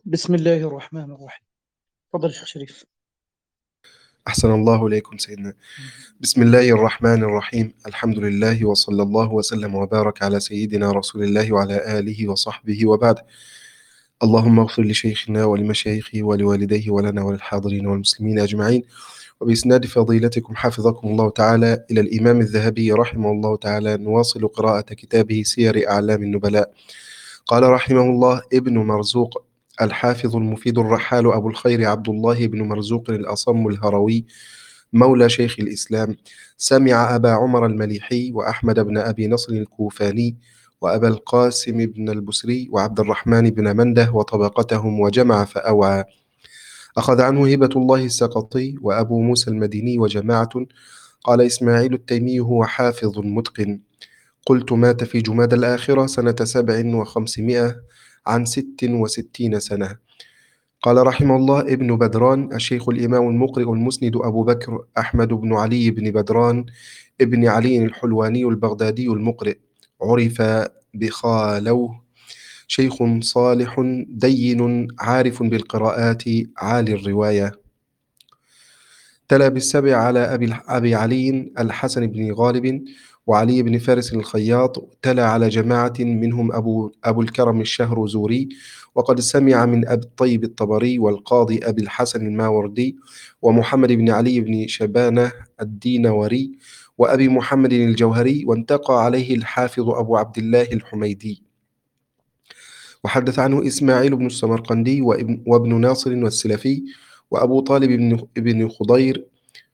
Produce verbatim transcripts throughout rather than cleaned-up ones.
بسم الله الرحمن الرحيم. تفضل شيخ شريف. أحسن الله إليكم سيدنا. بسم الله الرحمن الرحيم. الحمد لله وصلى الله وسلم وبارك على سيدنا رسول الله وعلى آله وصحبه وبعد. اللهم اغفر لشيخنا ولمشايخه ولوالديه ولنا وللحاضرين والمسلمين أجمعين. وبإسناد فضيلتكم حفظكم الله تعالى إلى الإمام الذهبي رحمه الله تعالى نواصل قراءة كتابه سير أعلام النبلاء. قال رحمه الله ابن مرزوق الحافظ المفيد الرحال أبو الخير عبد الله بن مرزوق الأصم الهروي مولى شيخ الإسلام، سمع أبا عمر المليحي وأحمد بن أبي نصر الكوفاني وأبا القاسم بن البسري وعبد الرحمن بن منده وطبقتهم وجمع فأوعى. أخذ عنه هبة الله السقطي وأبو موسى المديني وجماعة. قال إسماعيل التيمي هو حافظ متقن. قلت مات في جماد الآخرة سنة سبع وخمسمائة عن ست وستين سنة. قال رحمه الله ابن بدران الشيخ الإمام المقرئ المسند أبو بكر أحمد بن علي بن بدران ابن علي الحلواني البغدادي المقرئ، عرف بخالوه، شيخ صالح دين عارف بالقراءات عالي الرواية. تلا بالسبع على أبي, أبي علي الحسن بن غالب وعلي بن فارس الخياط. تلا على جماعة منهم أبو, أبو الكرم الشهرزوري، وقد سمع من أبي الطيب الطبري والقاضي أبي الحسن الماوردي ومحمد بن علي بن شبانة الدينوري وأبي محمد الجوهري، وانتقى عليه الحافظ أبو عبد الله الحميدي. وحدث عنه إسماعيل بن السمرقندي وابن, وابن ناصر والسلفي وأبو طالب بن, بن خضير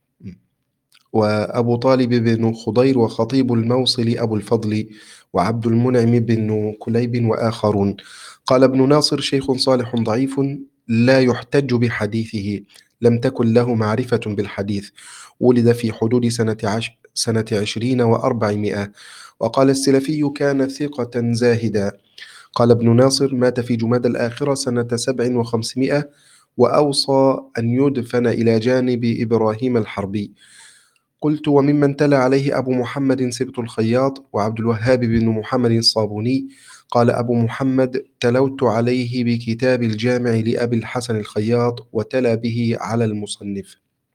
وأبو طالب بن خضير وخطيب الموصل أبو الفضل وعبد المنعم بن كليب وآخرون. قال ابن ناصر شيخ صالح ضعيف لا يحتج بحديثه، لم تكن له معرفة بالحديث، ولد في حدود سنة, عش سنة عشرين وأربعمائة. وقال السلفي كان ثقة زاهدا. قال ابن ناصر مات في جماد الآخرة سنة سبع وخمسمائة، وأوصى أن يدفن إلى جانب إبراهيم الحربي. قلت وممن تلا عليه أبو محمد سبط الخياط وعبد الوهاب بن محمد الصابوني. قال أبو محمد تلوت عليه بكتاب الجامع لأبي الحسن الخياط وتلا به على المصنف.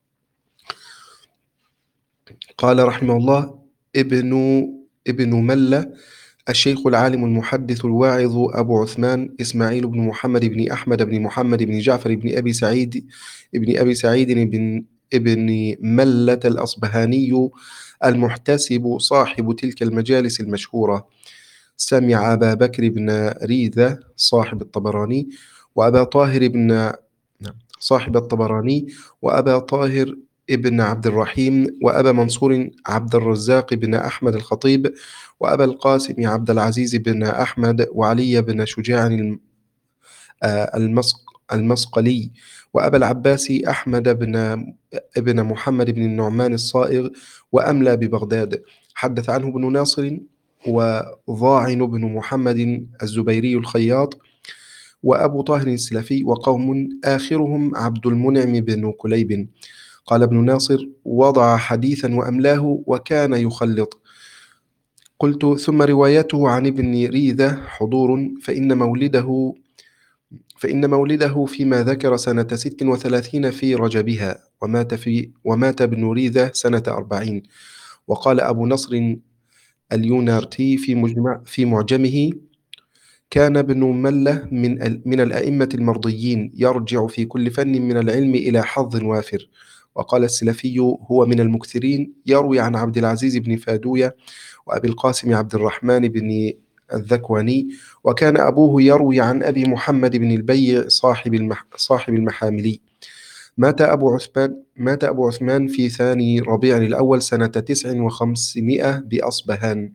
قال رحمه الله ابن ابن ملة الشيخ العالم المحدث الواعظ أبو عثمان إسماعيل بن محمد بن أحمد بن محمد بن جعفر بن أبي سعيد ابن أبي سعيد بن ابن ملة الأصبهاني المحتسب صاحب تلك المجالس المشهورة. سمع أبا بكر بن ريذة صاحب الطبراني وأبا طاهر بن نعم، صاحب الطبراني وأبا طاهر ابن عبد الرحيم وأبا منصور عبد الرزاق بن أحمد الخطيب وأبا القاسم عبد العزيز بن أحمد وعلي بن شجاع الم- آه، المسق المسقلي وأبا العباس أحمد بن ابن محمد بن النعمان الصائغ وأملى ببغداد. حدث عنه ابن ناصر وضاعن بن محمد الزبيري الخياط وأبو طاهر السلفي وقوم آخرهم عبد المنعم بن كليب. قال ابن ناصر وضع حديثا وأملاه وكان يخلط. قلت ثم روايته عن ابن ريذة حضور، فإن مولده فإن مولده فيما ذكر سنة ست وثلاثين في رجبها، ومات, في ومات ابن ريذة سنة أربعين. وقال أبو نصر اليونارتي في, مجمع في معجمه كان ابن ملة من, ال- من الأئمة المرضيين، يرجع في كل فن من العلم إلى حظ وافر. وقال السلفي هو من المكثرين، يروي عن عبد العزيز بن فادوية وأبي القاسم عبد الرحمن بن الذكواني. وكان أبوه يروي عن أبي محمد بن البيع صاحب, المح صاحب المحاملي. مات أبو عثمان مات أبو عثمان في ثاني ربيع الأول سنة تسع وخمسمائة بأصبهان.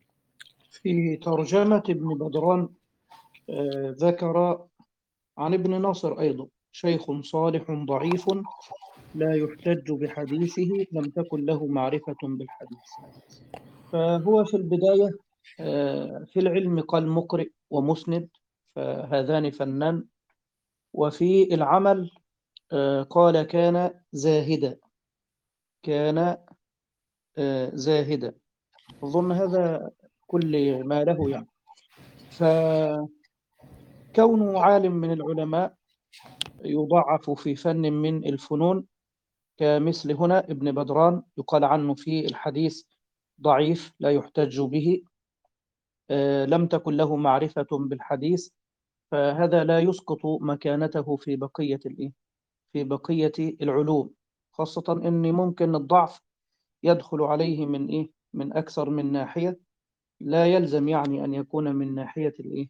في ترجمة ابن بدران آه، ذكر عن ابن ناصر أيضا شيخ صالح ضعيف لا يحتج بحديثه، لم تكن له معرفة بالحديث. فهو في البداية آه، في العلم قال مقرئ ومسند، فهذان فنان. وفي العمل آه، قال كان زاهدا، كان آه، زاهدا. أظن هذا كل ما له يعني. فكان كونه عالم من العلماء يضعف في فن من الفنون، كمثل هنا ابن بدران يقال عنه في الحديث ضعيف لا يحتج به، لم تكن له معرفة بالحديث، فهذا لا يسقط مكانته في بقية الإيه؟ في بقية العلوم، خاصة أن ممكن الضعف يدخل عليه من إيه؟ من أكثر من ناحية، لا يلزم يعني أن يكون من ناحية الإيه؟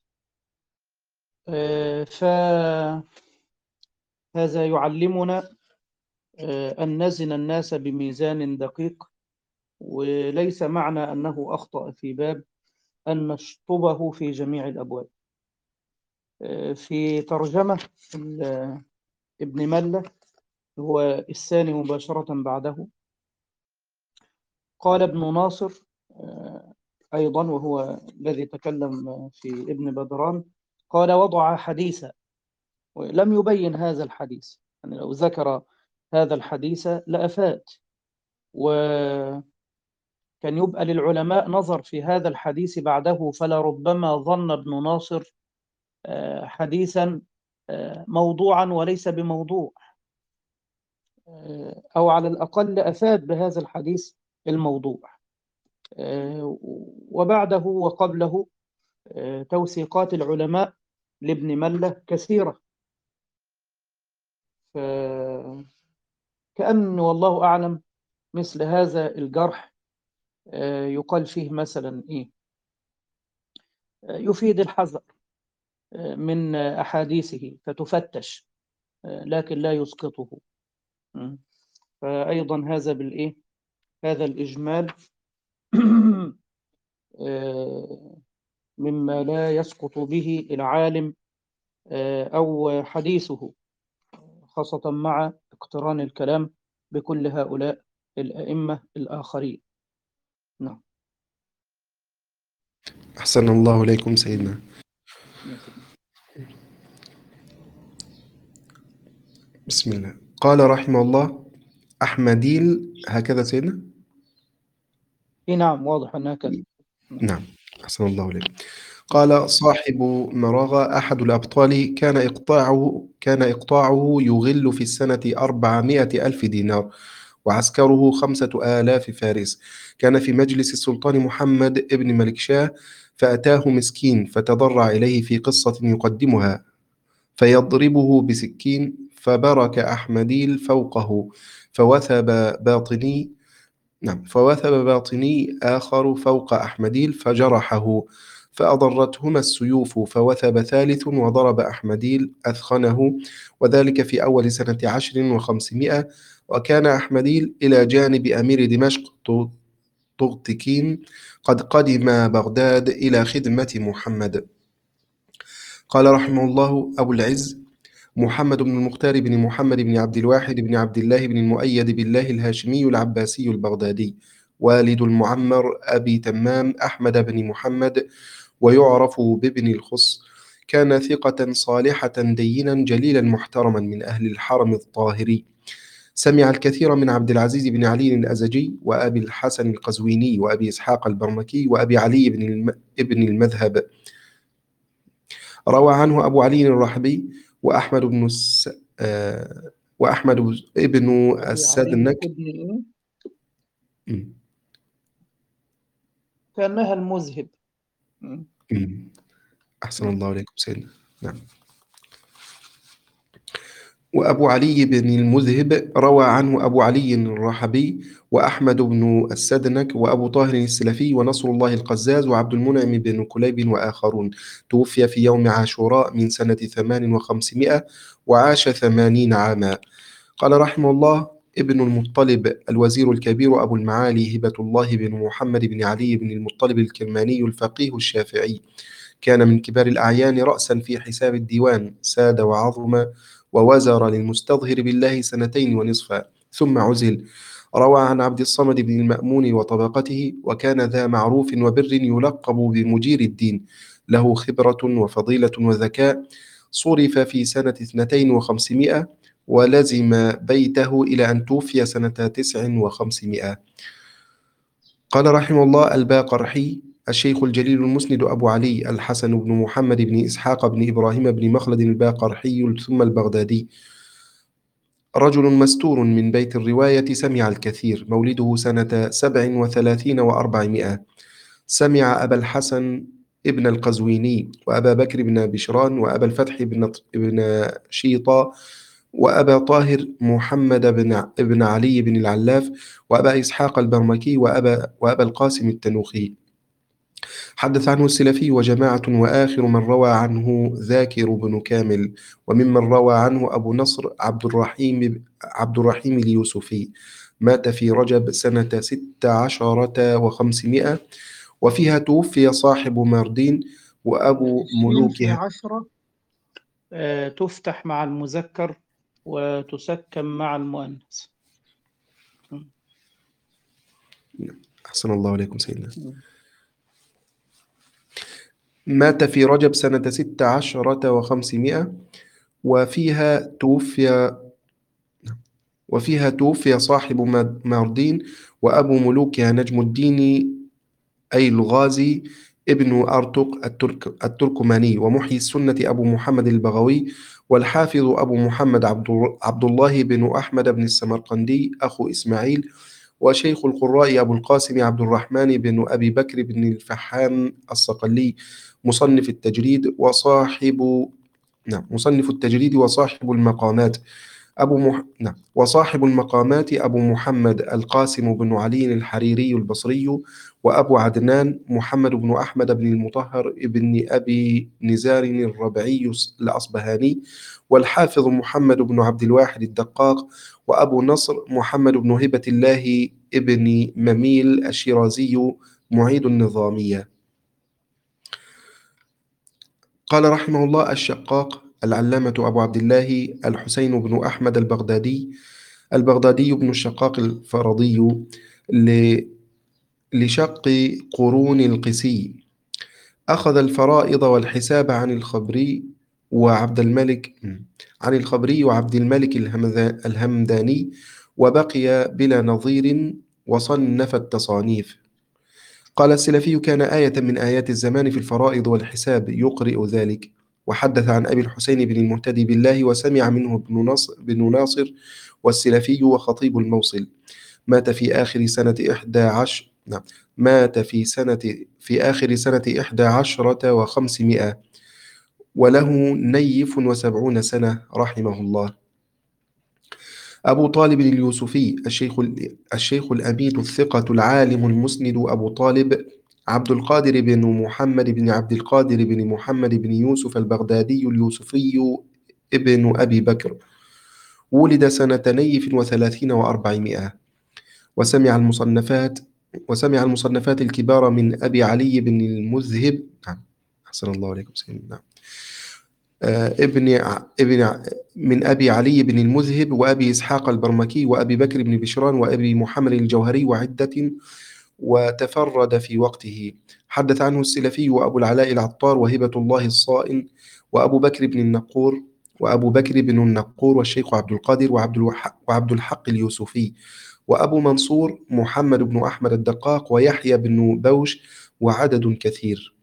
آه فهذا يعلمنا آه أن نزن الناس بميزان دقيق، وليس معنى أنه أخطأ في باب أن نشطبه في جميع الأبواب. آه في ترجمة ابن ملة هو الثاني مباشرة بعده، قال ابن ناصر أيضا وهو الذي تكلم في ابن بدران، قال وضع حديثا ولم يبين هذا الحديث، يعني لو ذكر هذا الحديث لأفاد، وكان يبقى للعلماء نظر في هذا الحديث بعده، فلربما ظن ابن ناصر حديثا موضوعا وليس بموضوع، أو على الأقل أفاد بهذا الحديث الموضوع. وبعده وقبله توثيقات العلماء لابن ملة كثيرة، كأن والله أعلم مثل هذا الجرح يقال فيه مثلا إيه، يفيد الحذر من أحاديثه فتفتش لكن لا يسقطه. فأيضا هذا بالإيه، هذا الإجمال مما لا يسقط به العالم أو حديثه، خاصة مع اقتران الكلام بكل هؤلاء الأئمة الآخرين. نعم. أحسن الله إليكم سيدنا. بسم الله. قال رحمه الله أحمديل، هكذا سيدنا؟ نعم واضح أنها كذا. نعم أحسن الله إليكم. قال صاحب مراغة أحد الأبطال كان إقطاعه كان إقطاعه يغل في السنة أربعمائة ألف دينار، وعسكره خمسة آلاف فارس. كان في مجلس السلطان محمد ابن ملكشاه، فأتاه مسكين فتضرع إليه في قصة يقدمها، فيضربه بسكين، فبرك أحمديل فوقه، فوثب باطني نعم فوثب باطني آخر فوق أحمديل فجرحه، فأضرتهما السيوف، فوثب ثالث وضرب أحمديل أثخنه، وذلك في أول سنة عشر وخمسمائة. وكان أحمديل إلى جانب أمير دمشق طغتكين قد قدم بغداد إلى خدمة محمد. قال رحمه الله أبو العز محمد بن المختار بن محمد بن عبد الواحد بن عبد الله بن المؤيد بالله الهاشمي العباسي البغدادي، والد المعمر أبي تمام أحمد بن محمد، ويعرف بابن الخص. كان ثقة صالحة دينا جليلا محترما من أهل الحرم الطاهري. سمع الكثير من عبد العزيز بن علي الأزجي، وأبي الحسن القزويني، وأبي إسحاق البرمكي، وأبي علي بن الم... ابن المذهب. روى عنه أبو علي الرحبي وأحمد بن الس... آه... وأحمد ابن السدنك. كأنها المذهب. أحسن الله عليكم سيدنا. نعم. وأبو علي بن المذهب روى عنه أبو علي الرحبي وأحمد بن السدنك وأبو طاهر السلفي ونصر الله القزاز وعبد المنعم بن كليب وآخرون. توفي في يوم عاشوراء من سنة ثمان وخمسمائة، وعاش ثمانين عاما. قال رحمه الله ابن المطلب الوزير الكبير أبو المعالي هبة الله بن محمد بن علي بن المطلب الكرماني الفقيه الشافعي، كان من كبار الأعيان رأسا في حساب الديوان، ساد وعظم، ووزر للمستظهر بالله سنتين ونصفا ثم عزل. روى عن عبد الصمد بن المأمون وطبقته، وكان ذا معروف وبر يلقب بمجير الدين، له خبرة وفضيلة وذكاء. صرف في سنة اثنتين وخمسمائة، ولزم بيته إلى أن توفي سنة تسع وخمسمائة. قال رحمه الله الباقرحي الشيخ الجليل المسند أبو علي الحسن بن محمد بن إسحاق بن إبراهيم بن مخلد الباقرحي ثم البغدادي، رجل مستور من بيت الرواية، سمع الكثير، مولده سنة سبع وثلاثين وأربعمائة. سمع أبا الحسن ابن القزويني، وأبا بكر بن بشران، وأبا الفتح بن بن شيطة، وأبا طاهر محمد بن بن علي بن العلاف، وأبا إسحاق البرمكي، وأبا وأبا القاسم التنوخي. حدث عنه السلفي وجماعة، وآخر من روى عنه ذاكر بن كامل، وممن روى عنه أبو نصر عبد الرحيم عبد الرحيم اليوسفي، مات في رجب سنة ست عشرة وخمسمائة، وفيها توفي صاحب ماردين وأبو السين في ملوكها. عشرة آه، تفتح مع المذكر وتسكن مع المؤنث. أحسن الله عليكم سيدنا. م. مات في رجب سنة ست عشرة وخمسمائة، وفيها توفي وفيها توفي صاحب ماردين وأبو ملوكها نجم الدين أي الغازي ابن أرطق الترك التركماني، ومحيي السنة أبو محمد البغوي، والحافظ أبو محمد عبد الله بن أحمد بن السمرقندي أخو إسماعيل، وشيخ القراء أبو القاسم عبد الرحمن بن أبي بكر بن الفحام الصقلي، مصنف التجريد وصاحب نعم مصنف التجريد وصاحب المقامات أبو مح... نعم وصاحب المقامات أبو محمد القاسم بن علي الحريري البصري، وأبو عدنان محمد بن أحمد بن المطهر ابن أبي نزار الربعي الأصبهاني، والحافظ محمد بن عبد الواحد الدقاق، وأبو نصر محمد بن هبة الله ابن مميل الشيرازي معيد النظامية. قال رحمه الله الشقاق العلامة أبو عبد الله الحسين بن أحمد البغدادي البغدادي بن الشقاق الفرضي ل... لشق قرون القسي، أخذ الفرائض والحساب عن الخبري وعبد الملك عن الخبري وعبد الملك الهمذا... الهمداني، وبقي بلا نظير وصنف التصانيف. قال السلفي كان آية من آيات الزمان في الفرائض والحساب يقرئ ذلك. وحدث عن أبي الحسين بن المهتدي بالله، وسمع منه ابن ناصر, بن ناصر والسلفي وخطيب الموصل، مات في آخر سنة إحدى عشر نعم مات في سنة في آخر سنة إحدى عشرة وخمسمائة، وله نيف وسبعون سنة رحمه الله. أبو طالب اليوسفي الشيخ الشيخ الأمين الثقة العالم المسند أبو طالب عبد القادر بن محمد بن عبد القادر بن محمد بن يوسف البغدادي اليوسفي ابن أبي بكر، ولد سنة نيف وثلاثين وأربعمائة، وسمع المصنفات وسمع المصنفات الكبار من أبي علي بن المذهب نعم أحسن الله عليكم سيدنا نعم آه، ابن ابن من أبي علي بن المذهب، وأبي إسحاق البرمكي، وأبي بكر بن بشران، وأبي محمد الجوهري، وعدة، وتفرد في وقته. حدث عنه السلفي وأبو العلاء العطار وهبة الله الصائن وأبو بكر بن النقور وأبو بكر بن النقور والشيخ عبد القادر وعبد الحق, وعبد الحق اليوسفي، وأبو منصور محمد بن أحمد الدقاق، ويحيى بن بوش، وعدد كثير.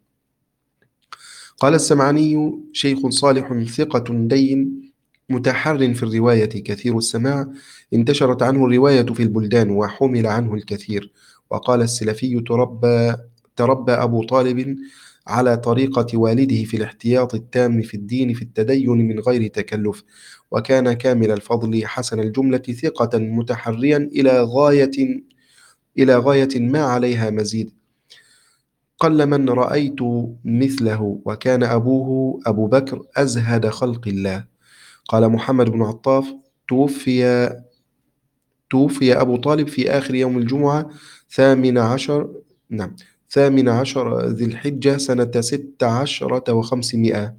قال السمعاني شيخ صالح ثقة دين متحر في الرواية كثير السماع، انتشرت عنه الرواية في البلدان وحمل عنه الكثير. وقال السلفي تربى, تربى أبو طالب على طريقة والده في الاحتياط التام في الدين في التدين من غير تكلف، وكان كامل الفضل حسن الجملة ثقة متحريا إلى غاية إلى غاية ما عليها مزيد، قل من رأيت مثله، وكان أبوه أبو بكر أزهد خلق الله. قال محمد بن عطاف توفي توفي أبو طالب في آخر يوم الجمعة ثامن عشر نعم ثامن عشر ذي الحجة سنة ست عشرة وخمسمائة.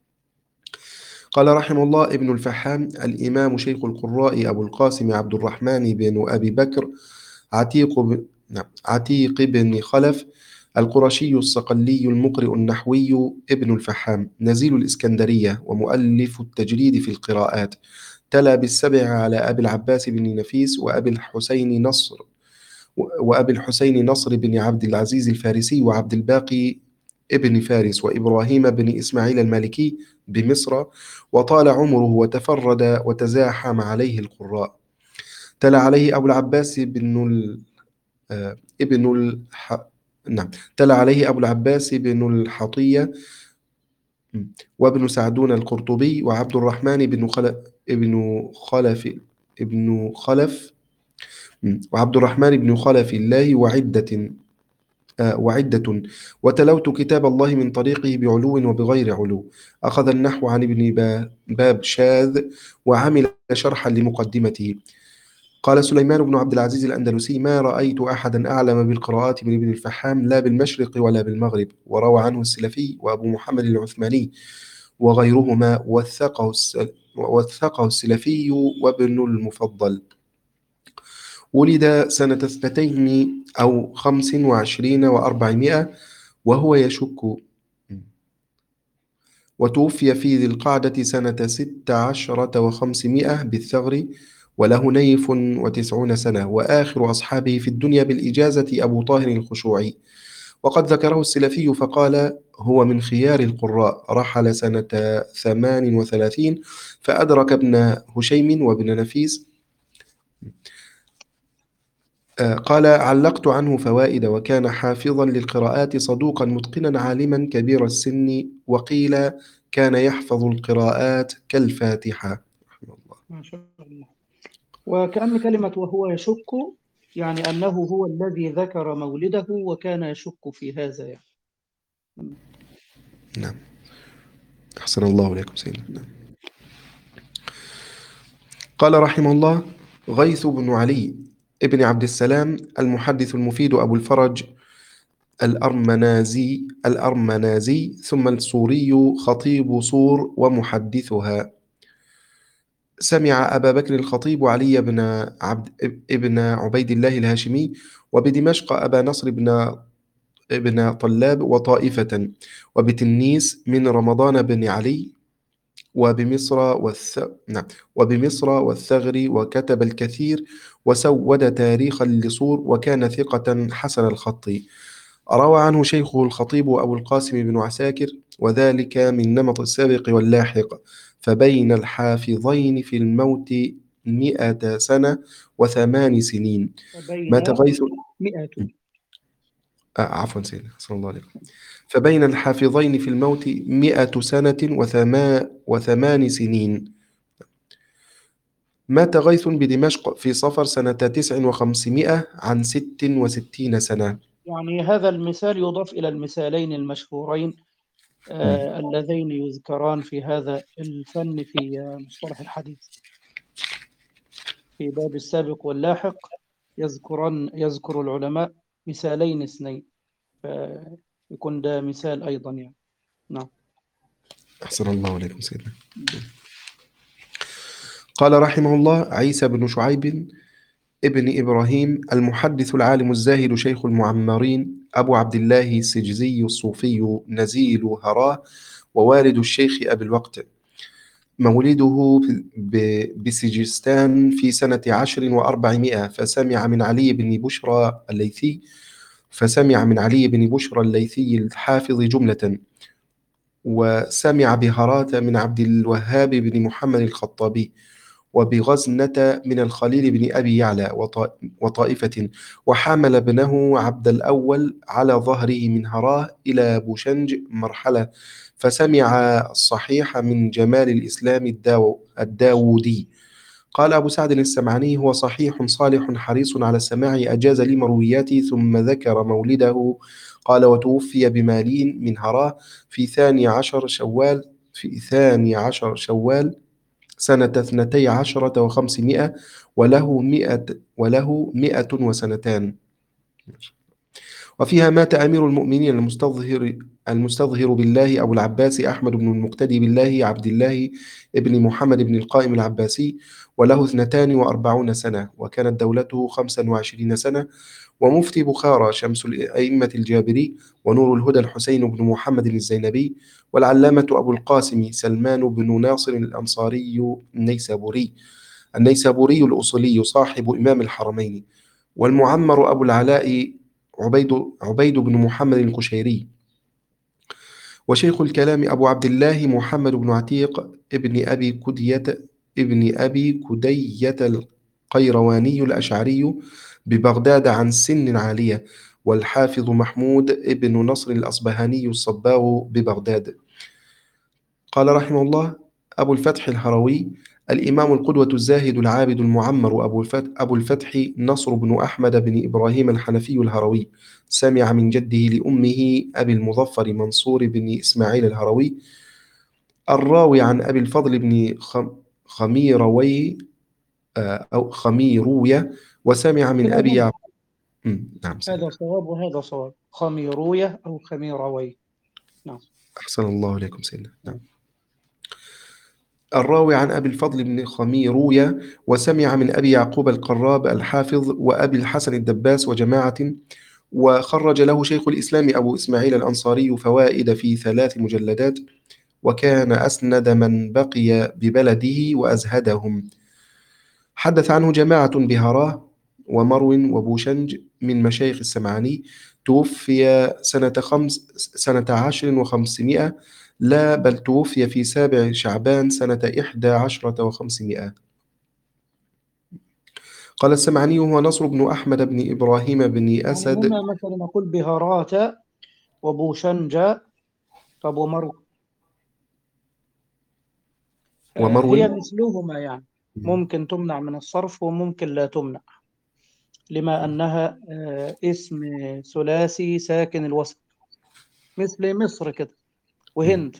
قال رحمه الله ابن الفحام الإمام شيخ القراء أبو القاسم عبد الرحمن بن أبي بكر عتيق ب... نعم عتيق بن خلف القرشي الصقلي المقرئ النحوي ابن الفحام، نزيل الإسكندرية ومؤلف التجريد في القراءات، تلا بالسبع على أبي العباس بن نفيس وأبي الحسين نصر وأبي الحسين نصر بن عبد العزيز الفارسي وعبد الباقي ابن فارس وإبراهيم بن إسماعيل المالكي بمصر، وطال عمره وتفرد وتزاحم عليه القراء. تلا عليه أبو العباس بن ال... آه، ابن الح... نعم تلا عليه أبو العباس بن الحطية وابن سعدون القرطبي وعبد الرحمن بن خلف ابن خلف ابن خلف وعبد الرحمن بن خلف الله وعدة آه، وعدة. وتلوت كتاب الله من طريقه بعلو وبغير علو. أخذ النحو عن ابن با- باب شاذ وعمل شرحا لمقدمته. قال سليمان بن عبد العزيز الأندلسي: ما رأيت أحدا أعلم بالقراءات من ابن الفحام لا بالمشرق ولا بالمغرب. وروى عنه السلفي وأبو محمد العثماني وغيرهما، وثقه الس- وثقه السلفي وابن المفضل. ولد سنة اثنتين أو خمس وعشرين وأربعمائة وهو يشك، وتوفي في ذي القعدة سنة ست عشرة وخمسمائة بالثغر، وله نيف وتسعون سنة. وآخر أصحابه في الدنيا بالإجازة أبو طاهر الخشوعي، وقد ذكره السلفي فقال: هو من خيار القراء. رحل سنة ثمان وثلاثين فأدرك ابن هشيم وابن نفيس. آه، قال: علقت عنه فوائد، وكان حافظا للقراءات صدوقا متقنا عالما كبير السن، وقيل كان يحفظ القراءات كالفاتحة رحمه الله. ما شاء الله. وكأن كلمة وهو يشك يعني أنه هو الذي ذكر مولده وكان يشك في هذا يعني. نعم، أحسن الله إليكم سيدنا. نعم. قال رحمه الله: غيث بن علي ابن عبد السلام المحدث المفيد أبو الفرج الأرمنازي الأرمنازي ثم الصوري، خطيب صور ومحدثها. سمع أبا بكر الخطيب علي بن عبد ابن عبيد الله الهاشمي، وبدمشق أبا نصر بن ابن طلاب وطائفة، وبتنيس من رمضان بن علي، وبمصر والث... نعم وبمصر والثغر، وكتب الكثير وسود تاريخا لصور، وكان ثقة حسن الخط. روى عنه شيخه الخطيب أبو القاسم بن عساكر، وذلك من نمط السابق واللاحق. فبين الحافظين في الموت مئة سنة وثمان سنين. مات فبين غيث مئة آه عفوا سيدنا صلى الله عليه وسلم. فبين الحافظين في الموت مئة سنة وثما وثمان سنين. مات غيث بدمشق في صفر سنة تسع وخمسمائة عن ست وستين سنة. يعني هذا المثال يضاف إلى المثالين المشهورين آه اللذين يذكران في هذا الفن في آه، مصطلح الحديث في باب السابق واللاحق. يذكران يذكر العلماء مثالين اثنين، فيكون ده مثال أيضا يعني. نعم. أحسن الله عليكم سيدنا. قال رحمه الله: عيسى بن شعيب ابن إبراهيم المحدث العالم الزاهد شيخ المعمرين، أبو عبد الله السجزي الصوفي نزيل هراه، ووالد الشيخ أبي الوقت. مولده ب- بسجستان في سنة عشر وأربعمائة، فسمع من علي بن بشرى الليثي فسمع من علي بن بشرى الليثي الحافظ جملة، وسمع بهرات من عبد الوهاب بن محمد الخطابي، وبغزنة من الخليل بن أبي يعلى وط- وطائفة، وحمل ابنه عبد الأول على ظهره من هراه إلى بوشنج مرحلة، فسمع الصحيح من جمال الإسلام الداو الداودي. قال أبو سعد السمعاني: هو صحيح صالح حريص على السماع، أجاز لي مروياتي. ثم ذكر مولده. قال: وتوفي بمالين من هراه في ثاني عشر شوال في ثاني عشر شوال سنة اثنتي عشرة وخمسمائة، وله مئة وله مئة وسنتان. وفيها مات أمير المؤمنين المستظهر المستظهر بالله أبو العباس أحمد بن المقتدي بالله عبد الله ابن محمد بن القائم العباسي، وله اثنتان وأربعون سنة، وكانت دولته خمسا وعشرين سنة. ومفتي بخارى شمس الأئمة الجابري، ونور الهدى الحسين بن محمد الزينبي، والعلامة أبو القاسم سلمان بن ناصر الأنصاري النيسابوري النيسابوري الأصولي صاحب إمام الحرمين. والمعمر أبو العلاء عبيد, عبيد بن محمد القشيري. وشيخ الكلام أبو عبد الله محمد بن عتيق ابن أبي كدية ابن أبي كدية القيرواني الأشعري ببغداد عن سن عالية. والحافظ محمود ابن نصر الأصبهاني الصباغ ببغداد. قال رحمه الله أبو الفتح الهروي: الإمام القدوة الزاهد العابد المعمر أبو الفتح, أبو الفتح نصر بن أحمد بن إبراهيم الحنفي الهروي، سمع من جده لأمه أبي المظفر منصور بن إسماعيل الهروي الراوي عن أبي الفضل بن خميروي أو خميروية، وسمع من أبي يعقوب. نعم هذا صواب وهذا صواب، خميروية أو خميروي. نعم. أحسن الله إليكم سيدنا. نعم. الراوي عن أبي الفضل بن خميروية، وسمع من أبي يعقوب القراب الحافظ وأبي الحسن الدباس وجماعة. وخرج له شيخ الإسلام أبو إسماعيل الأنصاري فوائد في ثلاث مجلدات، وكان أسند من بقي ببلده وأزهدهم. حدث عنه جماعة بهراه ومرو وبوشنج من مشايخ السمعاني. توفي سنة خمس سنة عشر وخمسمائة، لا بل توفي في سابع شعبان سنة إحدى عشرة وخمسمائة. قال السمعاني: هو نصر بن أحمد بن إبراهيم بن أسد. يعني هنا مثلا نقول بهارات وبوشنجة. طب ومرو؟ ومرو هي مثلهما، يعني ممكن تمنع من الصرف وممكن لا تمنع، لما أنها اسم ثلاثي ساكن الوسط، مثل مصر كده وهند،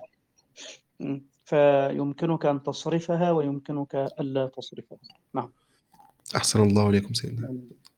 فيمكنك أن تصرفها ويمكنك ألا تصرفها. نعم. أحسن الله إليكم سيدنا.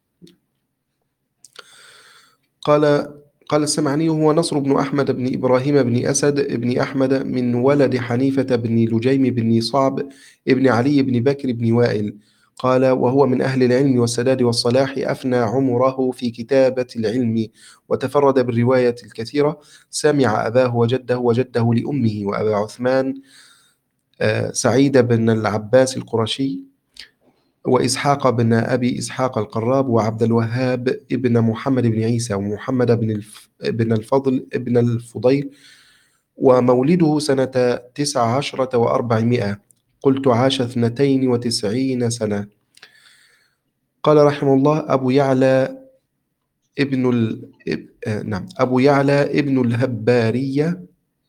قال قال السمعاني: هو نصر بن أحمد بن إبراهيم بن أسد بن أحمد من ولد حنيفة بن لجيم بن صعب ابن علي بن بكر بن وائل. قال: وهو من أهل العلم والسداد والصلاح، أفنى عمره في كتابة العلم وتفرد بالرواية الكثيرة. سمع أباه وجده وجده لأمه وأبا عثمان سعيد بن العباس القرشي وإسحاق بن أبي إسحاق القراب وعبد الوهاب ابن محمد بن عيسى ومحمد بن الف... بن الفضل ابن الفضيل. ومولده سنة تسع عشرة وأربعمائة، قلت عاش اثنتين وتسعين سنة. قال رحمه الله: أبو يعلى ابن ال... آه نعم أبو يعلى ابن الهبارية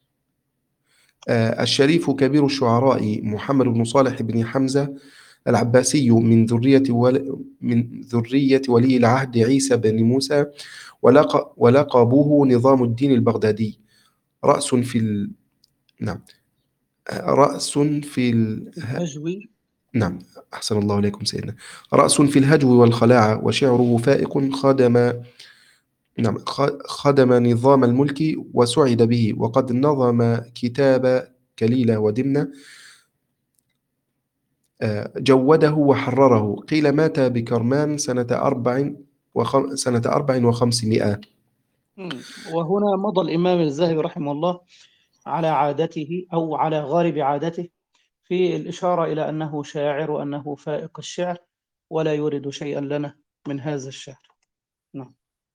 آه الشريف كبير الشعراء محمد بن صالح بن حمزة العباسي من ذرية ول... من ذرية ولي العهد عيسى بن موسى، ولق... ولقبه نظام الدين البغدادي. رأس في ال... نعم رأس في ال... هجوي. نعم أحسن الله إليكم سيدنا. رأس في الهجو والخلاعة، وشعره فائق. خدم نعم خدم نظام الملك وسعد به، وقد نظم كتاب كليلة ودمنة جوده وحرره. قيل مات بكرمان سنة أربع وخم... سنة أربع وخمسمائة. وهنا مضى الإمام الذهبي رحمه الله على عادته أو على غالب عادته في الإشارة إلى أنه شاعر وأنه فائق الشعر، ولا يريد شيئا لنا من هذا الشعر. نعم.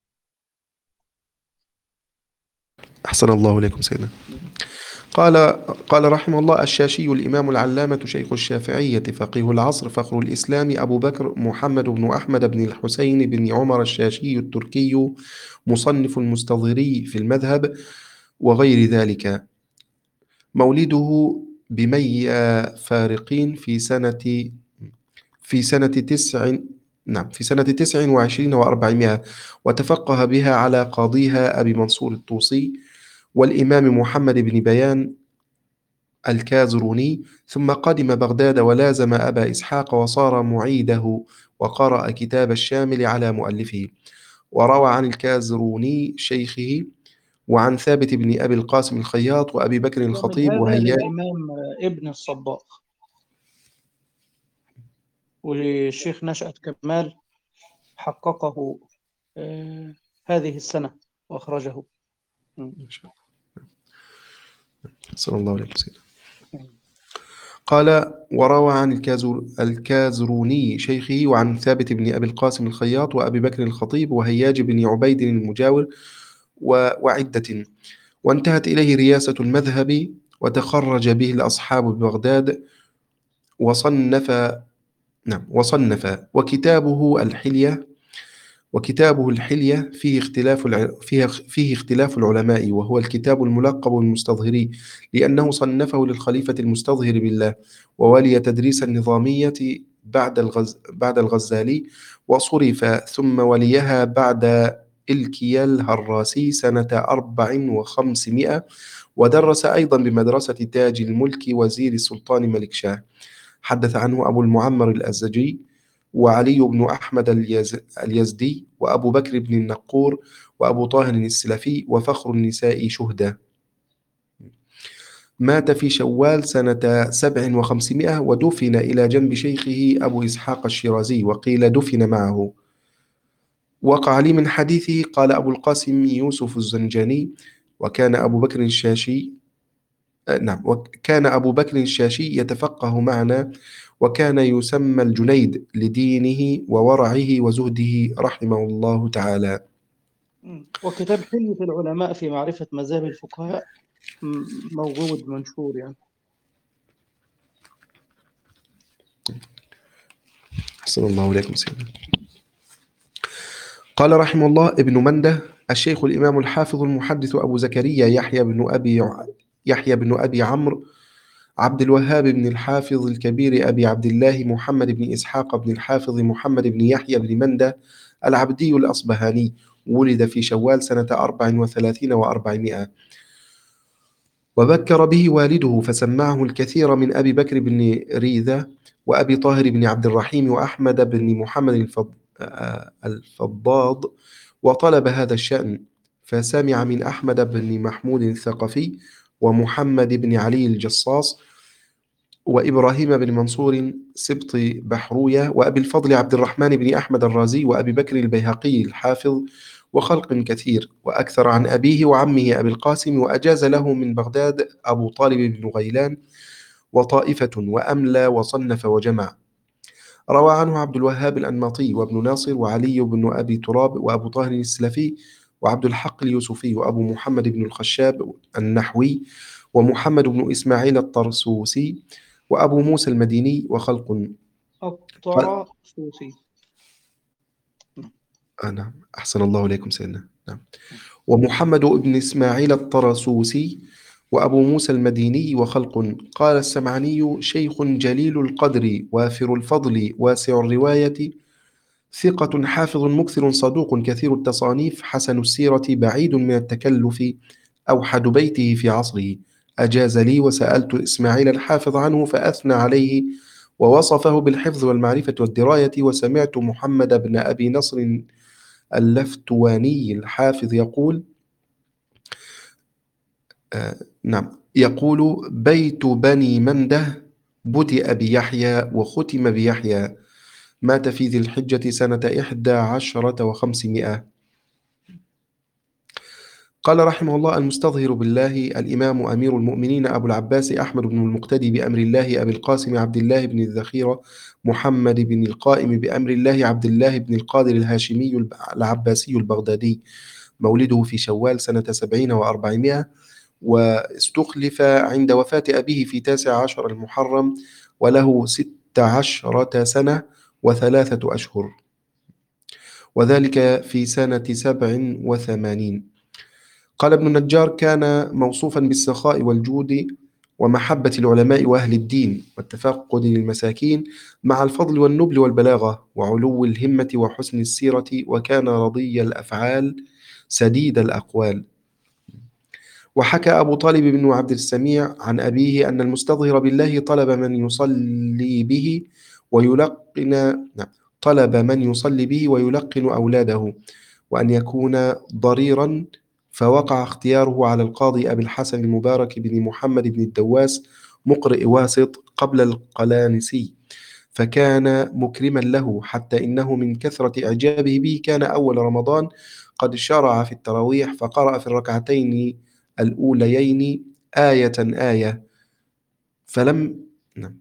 أحسن الله إليكم سيدنا. قال قال رحمه الله: الشاشي الإمام العلامة شيخ الشافعية فقيه العصر فخر الإسلام أبو بكر محمد بن أحمد بن الحسين بن عمر الشاشي التركي، مصنف المستظهري في المذهب وغير ذلك. مولده بمي فارقين في سنة في سنة تسع نعم في سنة تسع وعشرين وأربعمائة، وتفقه بها على قاضيها أبي منصور الطوسي والإمام محمد بن بيان الكازروني. ثم قدم بغداد ولازم أبا إسحاق وصار معيده، وقرأ كتاب الشامل على مؤلفه. وروى عن الكازروني شيخه وعن ثابت بن أبي القاسم الخياط وأبي بكر الخطيب هذا وهيان. للإمام ابن الصباغ، والشيخ نشأت كمال حققه آه هذه السنة وأخرجه. صلى الله عليه وسلم. قال: وروى عن الكازر الكازروني شيخه وعن ثابت بن أبي القاسم الخياط وأبي بكر الخطيب وهياج بن عبيد المجاور و- وعدة، وانتهت إليه رياسة المذهب، وتخرج به الأصحاب ببغداد، وصنف نعم وصنف وكتابه الحلية وكتابه الحلية فيه اختلاف الع... فيه... فيه اختلاف العلماء، وهو الكتاب الملقب بالمستظهري، لأنه صنفه للخليفة المستظهر بالله، وولي تدريس النظامية بعد الغز... بعد الغزالي، وصرف ثم وليها بعد إلكيا الهراسي سنة أربع وخمسمائة، ودرس أيضا بمدرسة تاج الملك وزير السلطان ملك شاه. حدث عنه أبو المعمر الأزجي، وعلي بن أحمد اليز... اليزدي، وأبو بكر بن النقور، وأبو طاهر السلفي، وفخر النساء شهدة. مات في شوال سنة سبع وخمسمائة، ودفن إلى جنب شيخه أبو إسحاق الشيرازي، وقيل دفن معه. وقع لي من حديثه قال أبو القاسم يوسف الزنجاني: وكان أبو بكر الشاشي آه، نعم وكان أبو بكر الشاشي يتفقه معنا، وكان يسمى الجنيد لدينه وورعه وزهده رحمه الله تعالى. مم. وكتاب حلية العلماء في معرفة مذاهب الفقهاء م- موجود منشور يعني. أحسن الله إليكم سيدنا. قال رحمه الله ابن منده الشيخ الإمام الحافظ المحدث أبو زكريا يحيى بن أبي يحيى بن أبي عمرو عبد الوهاب بن الحافظ الكبير أبي عبد الله محمد بن إسحاق بن الحافظ محمد بن يحيى بن منده العبدي الأصبهاني، ولد في شوال سنة أربع وثلاثين وأربعمائة، وبكر به والده فسمعه الكثير من أبي بكر بن ريذة وأبي طاهر بن عبد الرحيم وأحمد بن محمد الفض... آه، الفضاض، وطلب هذا الشأن، فسمع من أحمد بن محمود الثقفي ومحمد بن علي الجصاص وإبراهيم بن منصور سبط بحروية وأبي الفضل عبد الرحمن بن أحمد الرازي وأبي بكر البيهقي الحافظ وخلق كثير، وأكثر عن أبيه وعمه أبي القاسم، وأجاز له من بغداد أبو طالب بن غيلان وطائفة، وأملى وصنف وجمع. روى عنه عبد الوهاب الأنماطي وابن ناصر وعلي بن أبي تراب وأبو طاهر السلفي وعبد الحق اليوسفي وأبو محمد بن الخشاب النحوي ومحمد بن إسماعيل الطرسوسي وأبو موسى المديني وخلق. قال الطرسوسي. آه نعم أحسن الله إليكم سيدنا. نعم. ومحمد بن إسماعيل الطرسوسي وأبو موسى المديني وخلق. قال السمعاني شيخ جليل القدر وافر الفضل واسع الرواية، ثقة حافظ مكثر صدوق كثير التصانيف، حسن السيرة بعيد من التكلف، أوحد بيته في عصره. أجاز لي وسألت إسماعيل الحافظ عنه فأثنى عليه ووصفه بالحفظ والمعرفة والدراية. وسمعت محمد بن أبي نصر اللفتواني الحافظ يقول آه نعم يقول بيت بني منده بدأ بيحيى وختم بيحيى، مات في ذي الحجة سنة إحدى عشرة وخمسمائة. قال رحمه الله المستظهر بالله الإمام أمير المؤمنين أبو العباس أحمد بن المقتدي بأمر الله أبي القاسم عبد الله بن الذخيرة محمد بن القائم بأمر الله عبد الله بن القادر الهاشمي العباسي البغدادي، مولده في شوال سنة سبعين وأربعمائة، واستخلف عند وفاة أبيه في تاسع عشر المحرم، وله ست عشرة سنة وثلاثة أشهر، وذلك في سنة سبع وثمانين. قال ابن النجار كان موصوفا بالسخاء والجود ومحبة العلماء وأهل الدين والتفقد للمساكين، مع الفضل والنبل والبلاغة وعلو الهمة وحسن السيرة، وكان رضي الأفعال سديد الأقوال. وحكى أبو طالب بن عبد السميع عن أبيه أن المستظهر بالله طلب من يصلي به ويلقن نعم طلب من يصلي به ويلقن أولاده، وأن يكون ضريرا، فوقع اختياره على القاضي أبي الحسن المبارك بن محمد بن الدواس مقرئ واسط قبل القلانسي، فكان مكرما له، حتى إنه من كثرة إعجابه به كان أول رمضان قد شرع في التراويح فقرأ في الركعتين الأوليين آية آية، فلم نعم.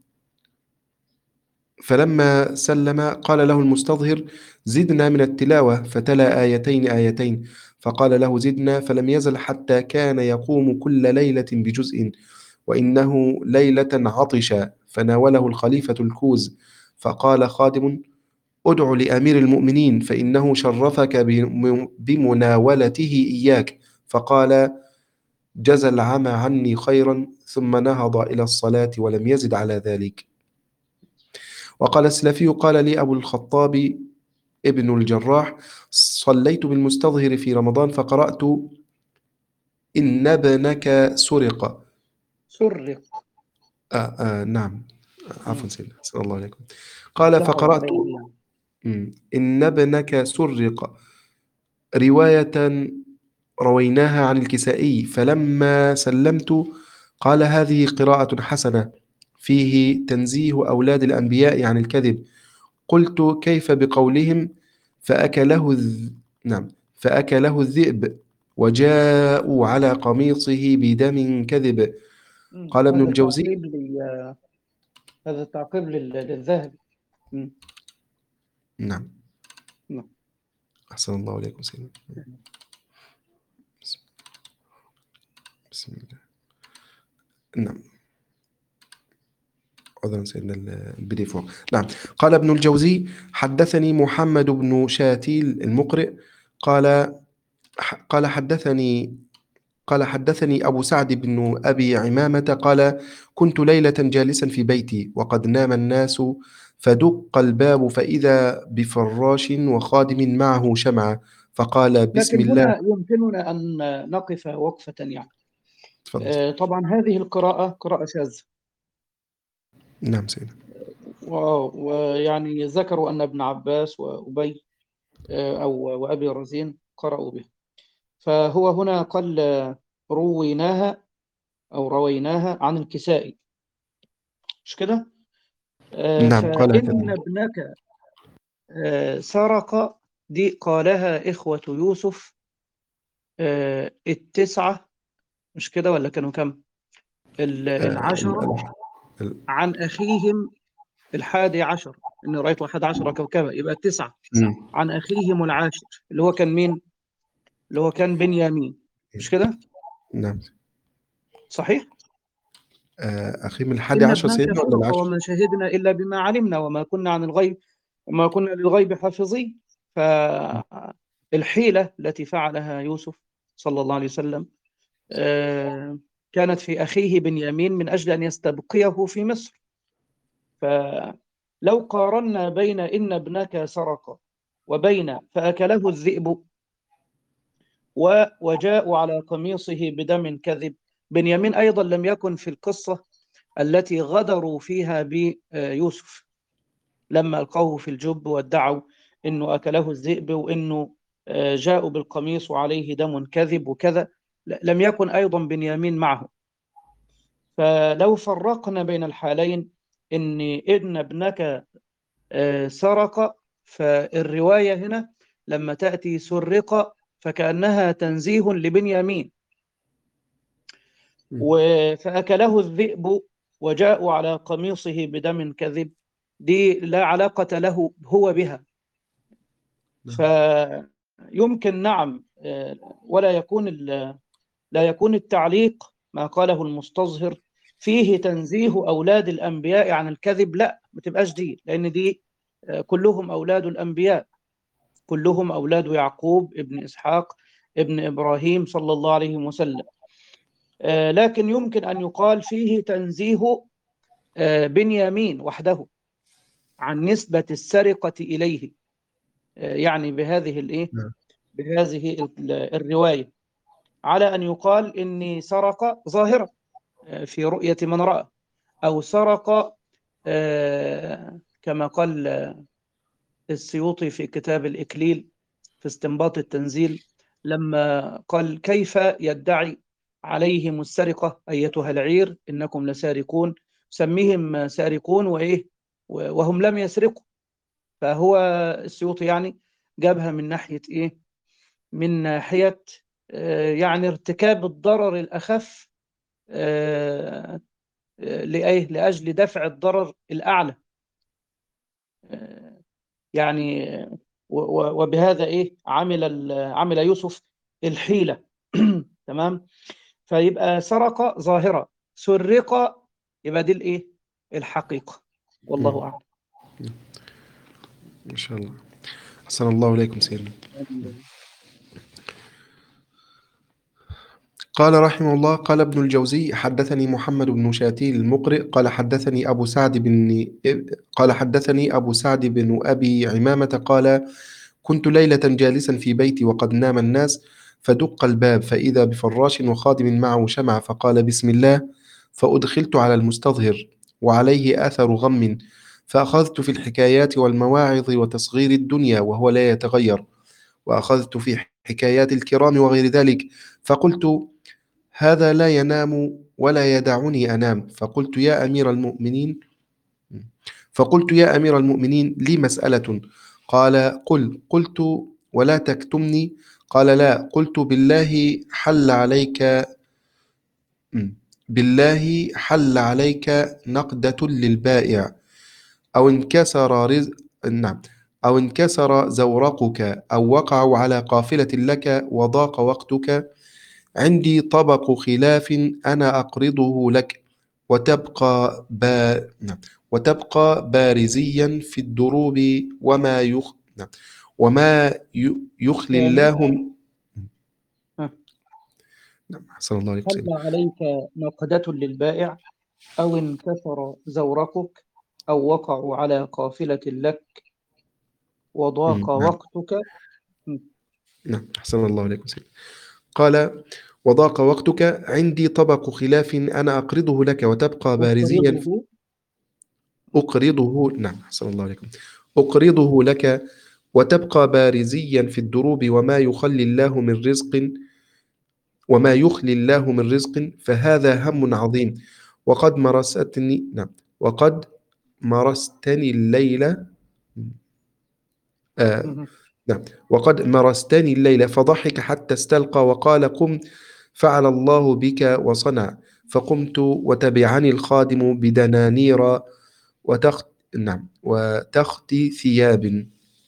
فلما سلم قال له المستظهر: زدنا من التلاوة، فتلا آيتين آيتين، فقال له: زدنا، فلم يزل حتى كان يقوم كل ليلة بجزء. وإنه ليلة عطش فناوله الخليفة الكوز، فقال خادم: ادع لأمير المؤمنين فإنه شرفك بم- بمناولته إياك. فقال: جزى العمى عني خيرا، ثم نهض إلى الصلاة ولم يزد على ذلك. وقال السلفي: قال لي أبو الخطاب ابن الجراح: صليت بالمستظهر في رمضان فقرأت: إن ابنك سرق. سرق. آه آه نعم. مم. عفوا سيدنا، صلى الله عليكم. قال: سهوا فقرأت: عليه يعني. مم، إن ابنك سرق، رواية رويناها عن الكسائي. فلما سلمت قال: هذه قراءة حسنة، فيه تنزيه أولاد الأنبياء عن الكذب. قلت: كيف بقولهم فأكله الذ... نعم فأكله الذئب وجاءوا على قميصه بدم كذب. مم. قال ابن هذا الجوزي. تعقيب لي هذا تعقيب لل- للذهبي. مم. نعم. نعم. أحسن الله عليكم سيدنا. بسم بسم الله. نعم. عذرا سيدنا، البي دي فوق. نعم. قال ابن الجوزي: حدثني محمد بن شاتيل المقرئ قال قال حدثني قال حدثني أبو سعد بن أبي عمامة قال: كنت ليلة جالسا في بيتي وقد نام الناس، فدق الباب فإذا بفراش وخادم معه شمعة، فقال: بسم لكن الله. هنا يمكننا أن نقف وقفة يعني. تفضل. آه، طبعا هذه القراءة قراءة شاذة، نعم سيدنا. و- ويعني ذكروا أن ابن عباس وأبي آه، أو وأبي رزين قرأوا به. فهو هنا قال آه، رويناها أو رويناها عن الكسائي، مش كده؟ آه، نعم قال فإن هكذا. ابنك آه، سرق، دي قالها إخوة يوسف آه، التسعة، مش كده ولا كانوا كم؟ ال- آه ال- العشرة ال- ال- عن أخيهم الحادي عشر، إني رأيت أحد عشر كوكبا، يبقى التسعة مم. عن أخيهم العاشر اللي هو كان مين؟ اللي هو كان بنيامين، مش كده؟ نعم. صحيح؟ آه أخي من الحادي إن عشر ابنك سيدنا ولا سرق العشر؟ وما شهدنا إلا بما علمنا وما كنا عن الغيب وما كنا للغيب حافظين. فالحيلة التي فعلها يوسف صلى الله عليه وسلم آه، كانت في أخيه بنيامين من أجل أن يستبقيه في مصر. فلو قارنا بين إن ابنك سرق وبين فأكله الذئب و- وجاءوا على قميصه بدم كذب، بنيامين أيضا لم يكن في القصة التي غدروا فيها بيوسف لما ألقوه في الجب وادعوا أنه أكله الذئب وأنه آه، جاءوا بالقميص وعليه دم كذب وكذا، ل- لم يكن أيضا بنيامين معه. فلو فرقنا بين الحالين، إن إن ابنك آه، سرق، فالرواية هنا لما تأتي سرق فكأنها تنزيه لبنيامين، مم. و- فأكله الذئب وجاءوا على قميصه بدم كذب، دي لا علاقة له هو بها. نعم. فيمكن نعم آه، ولا يكون ال- لا يكون التعليق ما قاله المستظهر فيه تنزيه أولاد الأنبياء عن الكذب، لا ما تبقاش دي، لأن دي آه، كلهم أولاد الأنبياء، كلهم أولاد يعقوب ابن إسحاق ابن إبراهيم صلى الله عليه وسلم. آه، لكن يمكن أن يقال فيه تنزيه آه، بنيامين وحده عن نسبة السرقة إليه، آه، يعني بهذه الإيه نعم. بهذه ال- الرواية، على أن يقال إني سرق ظاهرة آه، في رؤية من رأى، أو سرق آه، كما قال السيوطي في كتاب الإكليل في استنباط التنزيل، لما قال كيف يدعي عليهم السرقة أيتها العير إنكم لسارقون، سميهم سارقون وإيه وهم لم يسرقوا. فهو السيوطي يعني جابها من ناحية إيه من ناحية آه، يعني ارتكاب الضرر الأخف آه، لأيه؟ لأجل دفع الضرر الأعلى. يعني وبهذا إيه عمل عمل يوسف الحيلة. تمام. فيبقى سرق ظاهرة، سرق يبقى دي الإيه الحقيقة. والله أعلم. ما شاء الله. أحسن الله إليكم سيدنا. قال رحمه الله: قال ابن الجوزي: حدثني محمد بن شاتيل المقرئ قال حدثني أبو سعد بن قال حدثني أبو سعد بن أبي عمامة قال: كنت ليلة جالسا في بيتي وقد نام الناس، فدق الباب فإذا بفراش وخادم معه شمع، فقال: بسم الله. فأدخلت على المستظهر وعليه أثر غم، فأخذت في الحكايات والمواعظ وتصغير الدنيا وهو لا يتغير، وأخذت في حكايات الكرام وغير ذلك، فقلت: هذا لا ينام ولا يدعني أنام. فقلت: يا أمير المؤمنين فقلت يا أمير المؤمنين لي مسألة. قال: قل. قلت: ولا تكتمني. قال: لا. قلت: بالله حل عليك بالله حل عليك نقدة للبائع، أو انكسر رزق نعم أو انكسر زورقك، أو وقعوا على قافلة لك وضاق وقتك، عندي طبق خلاف أنا أقرضه لك، وتبقى با... نعم. وتبقى بارزيا في الدروب، وما يخ... نعم. وما ي... يخلي ثاني. الله. ها. نعم. أحسن الله عليكم هل سيدنا. عليك نقدة للبائع، أو انكسر زورقك، أو وقعوا على قافلة لك وضاق مم. نعم. وقتك. م. نعم. أحسن الله عليكم سيدنا. قال: وضاق وقتك، عندي طبق خلاف أنا أقرضه لك، وتبقى بارزيا في... أقرضه. أقرضه نعم. أحسن الله عليكم. أقرضه لك، وتبقى بارزيا في الدروب، وما يخلي الله من رزق وما يخلي الله من رزق، فهذا هم عظيم. وقد مرستني نعم وقد مرستني الليلة آه مهم. نعم وقد مرستني الليلة. فضحك حتى استلقى وقال: قم، فعل الله بك وصنع. فقمت وتبعني الخادم بدنانير وتخت نعم وتخت ثياب.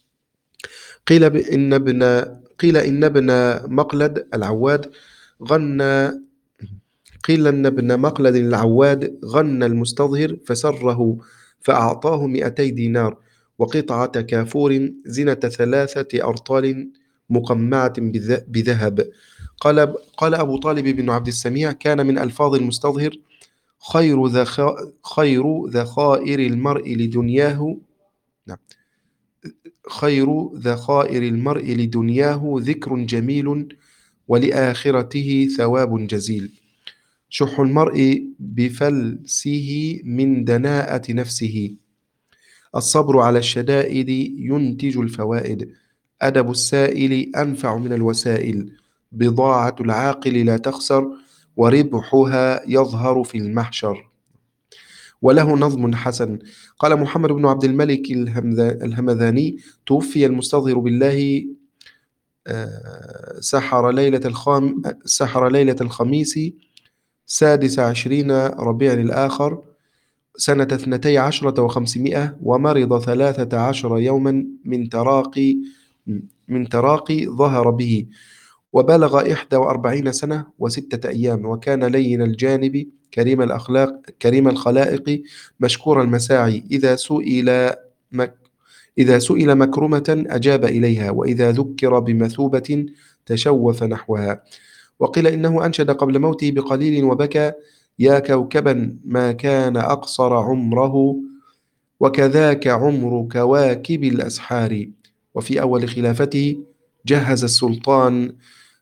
قيل ب- إن ابن قيل إن ابن مقلد العواد غنى قيل إن ابن مقلد العواد غنى المستظهر فسره، فأعطاه مئتي دينار وقطعة كافور زنة ثلاثة أرطال مقمعة بذ- بذهب. قال قال أبو طالب بن عبد السميع: كان من ألفاظ المستظهر: خير ذخ- خير ذخائر المرء لدنياه نعم خير ذخائر المرء لدنياه ذكر جميل، ولآخرته ثواب جزيل. شح المرء بفلسه من دناءة نفسه، الصبر على الشدائد ينتج الفوائد، أدب السائل أنفع من الوسائل، بضاعة العاقل لا تخسر، وربحها يظهر في المحشر. وله نظم حسن. قال محمد بن عبد الملك الهمذا- الهمذاني: توفي المستظهر بالله آه، سحر ليلة الخام سحر ليلة الخميس سادس عشرين ربيع الآخر سنة اثنتي عشرة وخمسمائة، ومرض ثلاثة عشر يوما من تراقي من تراقي ظهر به، وبلغ إحدى وأربعين سنة وستة أيام، وكان لين الجانب كريم الأخلاق كريم الخلائق مشكور المساعي، إذا سئل مك إذا سئل مكرمة أجاب إليها، وإذا ذكر بمثوبة تشوف نحوها. وقيل إنه أنشد قبل موته بقليل وبكى: يا كوكبا ما كان أقصر عمره، وكذاك عمر كواكب الأسحار. وفي أول خلافته جهز السلطان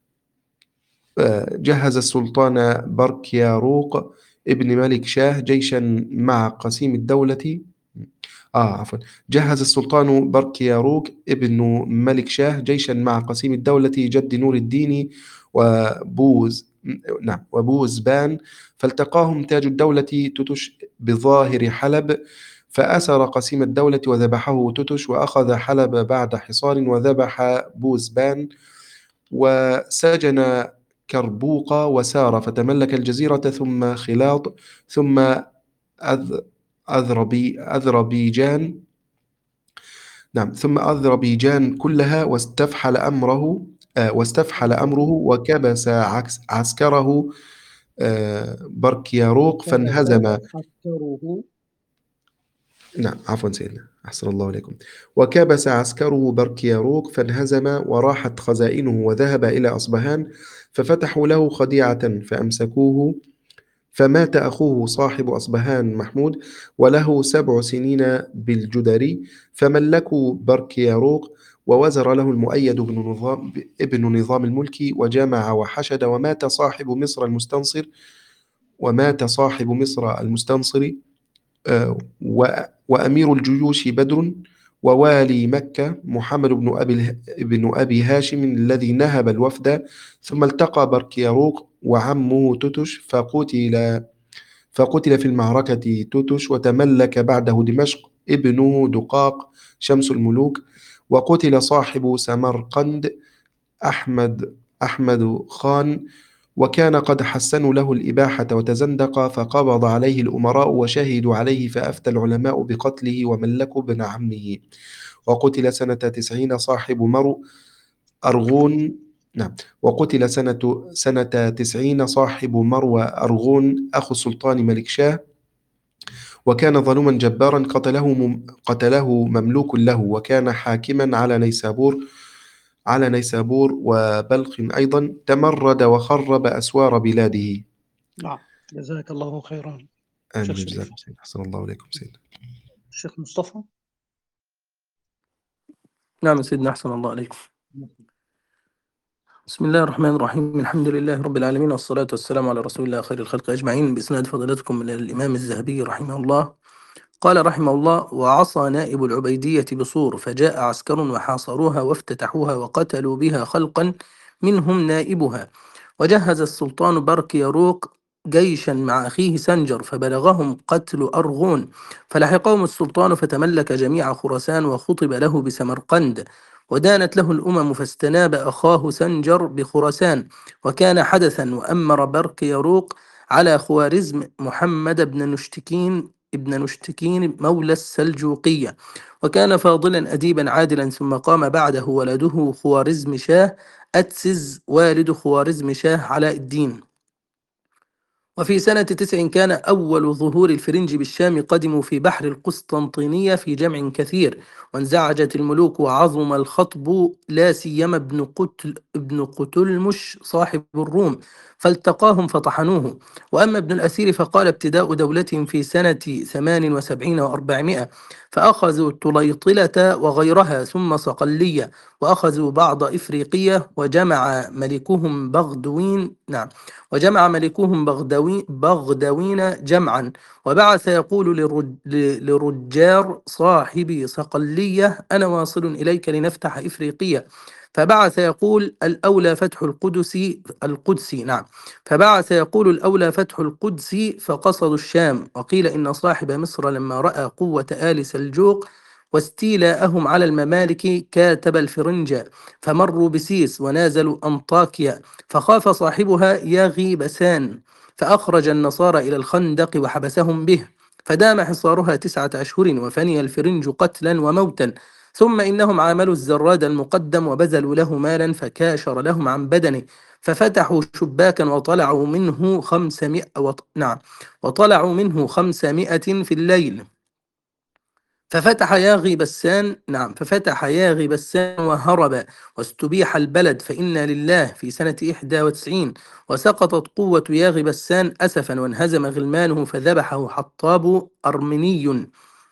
جهز السلطان بركياروق ابن ملك شاه جيشا مع قسيم الدولة آه عفوا جهز السلطان بركياروق ابن ملك شاه جيشا مع قسيم الدولة جد نور الدين وبوز نعم وبوزبان، فالتقاهم تاج الدولة تتش بظاهر حلب، فأسر قسيم الدولة وذبحه تتش، وأخذ حلب بعد حصار وذبح بوزبان، وسجن كربوق وسار فتملك الجزيرة ثم خلاط ثم أذ أذربي أذربيجان نعم ثم أذربيجان كلها واستفحل أمره آه، واستفحل أمره وكبس عكس عسكره آه، بركياروق كبس فانهزم. عسكره. نعم عفوا سيدنا أحسن الله عليكم. وكبس عسكره بركياروق فانهزم وراحت خزائنه وذهب إلى أصبهان ففتحوا له خديعة فأمسكوه فمات أخوه صاحب أصبهان محمود وله سبع سنين بالجدري فملكوا بركياروق ووزر له المؤيد بن نظام ابن نظام الملكي وجمع وحشد ومات صاحب مصر المستنصر ومات صاحب مصر المستنصر آه، و- وأمير الجيوش بدر ووالي مكة محمد بن أبي اله- بن أبي هاشم الذي نهب الوفد ثم التقى بركياروق وعمه توتش فقتل فقتل في المعركة توتش وتملك بعده دمشق ابنه دقاق شمس الملوك وقتل صاحب سمرقند أحمد أحمد خان وكان قد حسنوا له الإباحة وتزندق فقبض عليه الأمراء وشهدوا عليه فأفتى العلماء بقتله وملكوا ابن عمه وقتل سنة تسعين صاحب مرو أرغون نعم وقتل سنة سنة تسعين صاحب مروى أرغون أخو السلطان ملك شاه وكان ظلوما جبارا قتله مم قتله مملوك له وكان حاكما على نيسابور على نيسابور وبلخ أيضا تمرد وخرب أسوار بلاده. نعم جزاك الله خيرا آمين شيخ جزاكم شريف. سيدنا أحسن الله عليكم سيدنا. الشيخ مصطفى. نعم سيدنا أحسن الله عليكم. بسم الله الرحمن الرحيم الحمد لله رب العالمين والصلاة والسلام على رسول الله خير الخلق أجمعين بإسناد فضيلتكم من الإمام الذهبي رحمه الله قال رحمه الله: وعصى نائب العبيدية بصور فجاء عسكر وحاصروها وافتتحوها وقتلوا بها خلقا منهم نائبها، وجهز السلطان برك يروق جيشا مع أخيه سنجر فبلغهم قتل أرغون، فلحقهم السلطان فتملك جميع خراسان وخطب له بسمرقند، ودانت له الأمم فاستناب أخاه سنجر بخراسان، وكان حدثا. وأمر برك يروق على خوارزم محمد بن نشتكين ابن نشتكين مولى السلجوقية، وكان فاضلا أديبا عادلا. ثم قام بعده ولده خوارزم شاه أتسز والد خوارزم شاه علاء الدين. وفي سنة تسع كان أول ظهور الفرنج بالشام قدموا في بحر القسطنطينية في جمع كثير، وانزعجت الملوك وعظم الخطب لا سيما ابن قتل ابن قتلمش صاحب الروم، فالتقاهم فطحنوه. وأما ابن الأثير فقال: ابتداء دولتهم في سنة ثمان وسبعين وأربعمائة، فأخذوا طليطلة وغيرها ثم صقلية، وأخذوا بعض إفريقية، وجمع ملكهم بغدوين نعم وجمع ملكهم بغدوين, بغدوين جمعا، وبعث يقول للرج لرجار صاحب صقلية: أنا واصل إليك لنفتح إفريقية. فبعث يقول: الأولى فتح القدس القدس نعم فبعث يقول الأولى فتح القدس، فقصدوا الشام. وقيل إن صاحب مصر لما رأى قوة آل سلجوق واستيلاءهم على الممالك كاتب الفرنجة، فمروا بسيس ونازلوا أنطاكيا، فخاف صاحبها ياغي بسان، فأخرج النصارى إلى الخندق وحبسهم به، فدام حصارها تسعة أشهر، وفني الفرنج قتلا وموتا. ثم إنهم عاملوا الزراد المقدم وبذلوا له مالا فكاشر لهم عن بدنه، ففتحوا شباكا وطلعوا منه خمسمائة وط... نعم وطلعوا منه خمسمائة في الليل، ففتح ياغي بسان نعم ففتح ياغي بسان وهرب، واستبيح البلد فإنا لله في سنة إحدى وتسعين، وسقطت قوة ياغي بسان أسفا، وانهزم غلمانه فذبحه حطاب أرمني.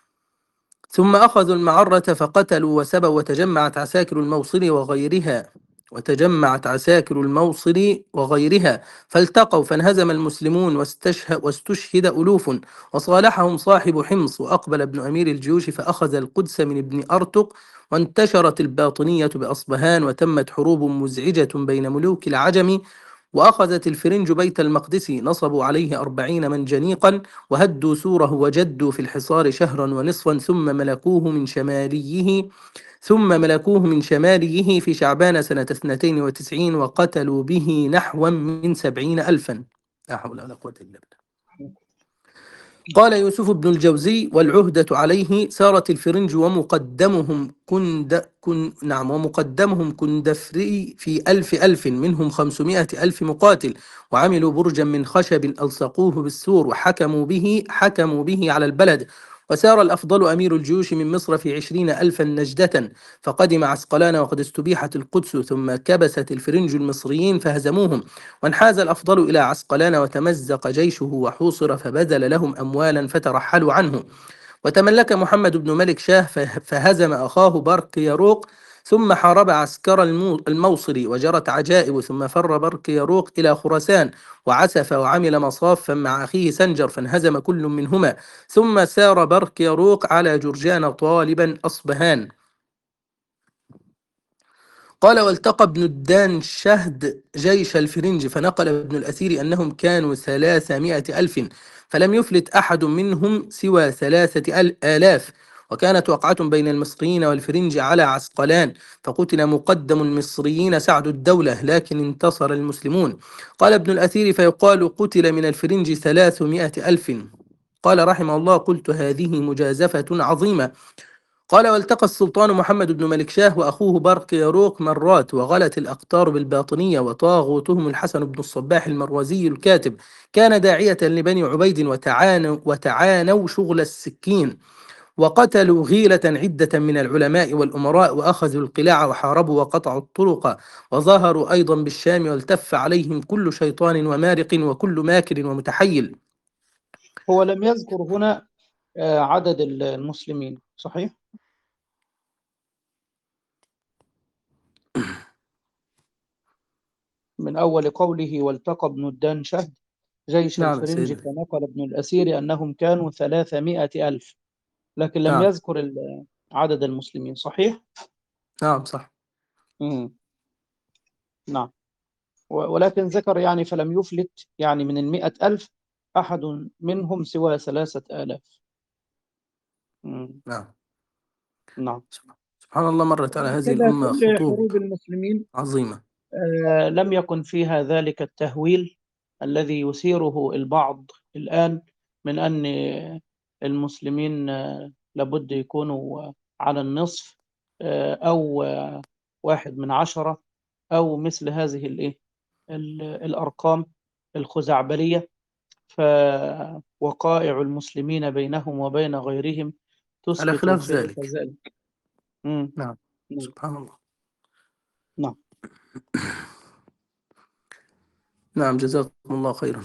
ثم أخذوا المعرة فقتلوا وسبوا، وتجمعت عساكر الموصل وغيرها وتجمعت عساكر الموصل وغيرها فالتقوا، فانهزم المسلمون واستشهد, واستشهد ألوف، وصالحهم صاحب حمص، وأقبل ابن أمير الجيوش فأخذ القدس من ابن أرتق، وانتشرت الباطنية بأصبهان، وتمت حروب مزعجة بين ملوك العجم، وأخذت الفرنج بيت المقدس، نصبوا عليه أربعين منجنيقا، وهدوا سوره وجدوا في الحصار شهرا ونصفا، ثم ملكوه من شماليه ثم ملكوه من شماليه في شعبان سنة اثنتين وتسعين، وقتلوا به نحوا من سبعين ألفا. لا حول ولا قوة إلا بالله. قال يوسف بن الجوزي: والعهدة عليه سارت الفرنج ومقدمهم كند كن نعم ومقدمهم كندفري في ألف ألف منهم خمسمائة ألف مقاتل، وعملوا برجا من خشب ألصقوه بالسور وحكموا به حكموا به على البلد. وسار الأفضل أمير الجيوش من مصر في عشرين ألفا نجدة، فقدم عسقلان وقد استبيحت القدس، ثم كبست الفرنج المصريين فهزموهم، وانحاز الأفضل إلى عسقلان وتمزق جيشه وحوصر، فبذل لهم أموالا فترحلوا عنه. وتملك محمد بن ملك شاه فه- فهزم أخاه برق يروق، ثم حارب عسكر المو- الموصل وجرت عجائب، ثم فر برق يروق إلى خراسان وعسف وعمل مصافا مع أخيه سنجر فانهزم كل منهما، ثم سار برق يروق على جرجان طالبا أصبهان. قال: والتقى ابن الدان شهد جيش الفرنج، فنقل ابن الأثير أنهم كانوا ثلاثمائة ألف، فلم يفلت أحد منهم سوى ثلاثة ال- آلاف. وكانت وقعة بين المصريين والفرنج على عسقلان، فقتل مقدم المصريين سعد الدولة، لكن انتصر المسلمون. قال ابن الأثير: فيقال قتل من الفرنج ثلاثمائة ألف. قال رحمه الله: قلت: هذه مجازفة عظيمة. قال: والتقى السلطان محمد بن ملك شاه وأخوه برق يروق مرات، وغلت الأقطار بالباطنية، وطاغوتهم الحسن بن الصباح المروزي الكاتب كان داعية لبني عبيد، وتعانوا, وتعانوا شغل السكين، وقتلوا غيلة عدة من العلماء والأمراء، وأخذوا القلاع وحاربوا وقطعوا الطرق، وظهروا أيضا بالشام، والتف عليهم كل شيطان ومارق وكل ماكر ومتحيل. هو لم يذكر هنا آه، عدد المسلمين، صحيح؟ من أول قوله: والتقى ابن الدان شهد جيش نعم يا الفرنج، سيدنا. فنقل ابن الأثير أنهم كانوا ثلاثمائة ألف، لكن لم نعم. يذكر ال- عدد المسلمين، صحيح؟ نعم صح. مم. نعم. و- ولكن ذكر يعني فلم يفلت يعني من المئة ألف أحد منهم سوى ثلاثة آلاف. مم. نعم. نعم. سبحان الله، مرت على هذه كذا الأمة كل خطوب حروب المسلمين عظيمة. آه، لم يكن فيها ذلك التهويل الذي يثيره البعض الآن، من أن المسلمين آه، لابد يكونوا على النصف، آه، أو آه، واحد من عشرة، أو مثل هذه الإيه ال- الأرقام الخزعبلية. فوقائع المسلمين بينهم وبين غيرهم على تثبت خلاف خلاف ذلك. ذلك. مم. نعم. نعم. سبحان الله. نعم. نعم، جزاكم الله خيرا.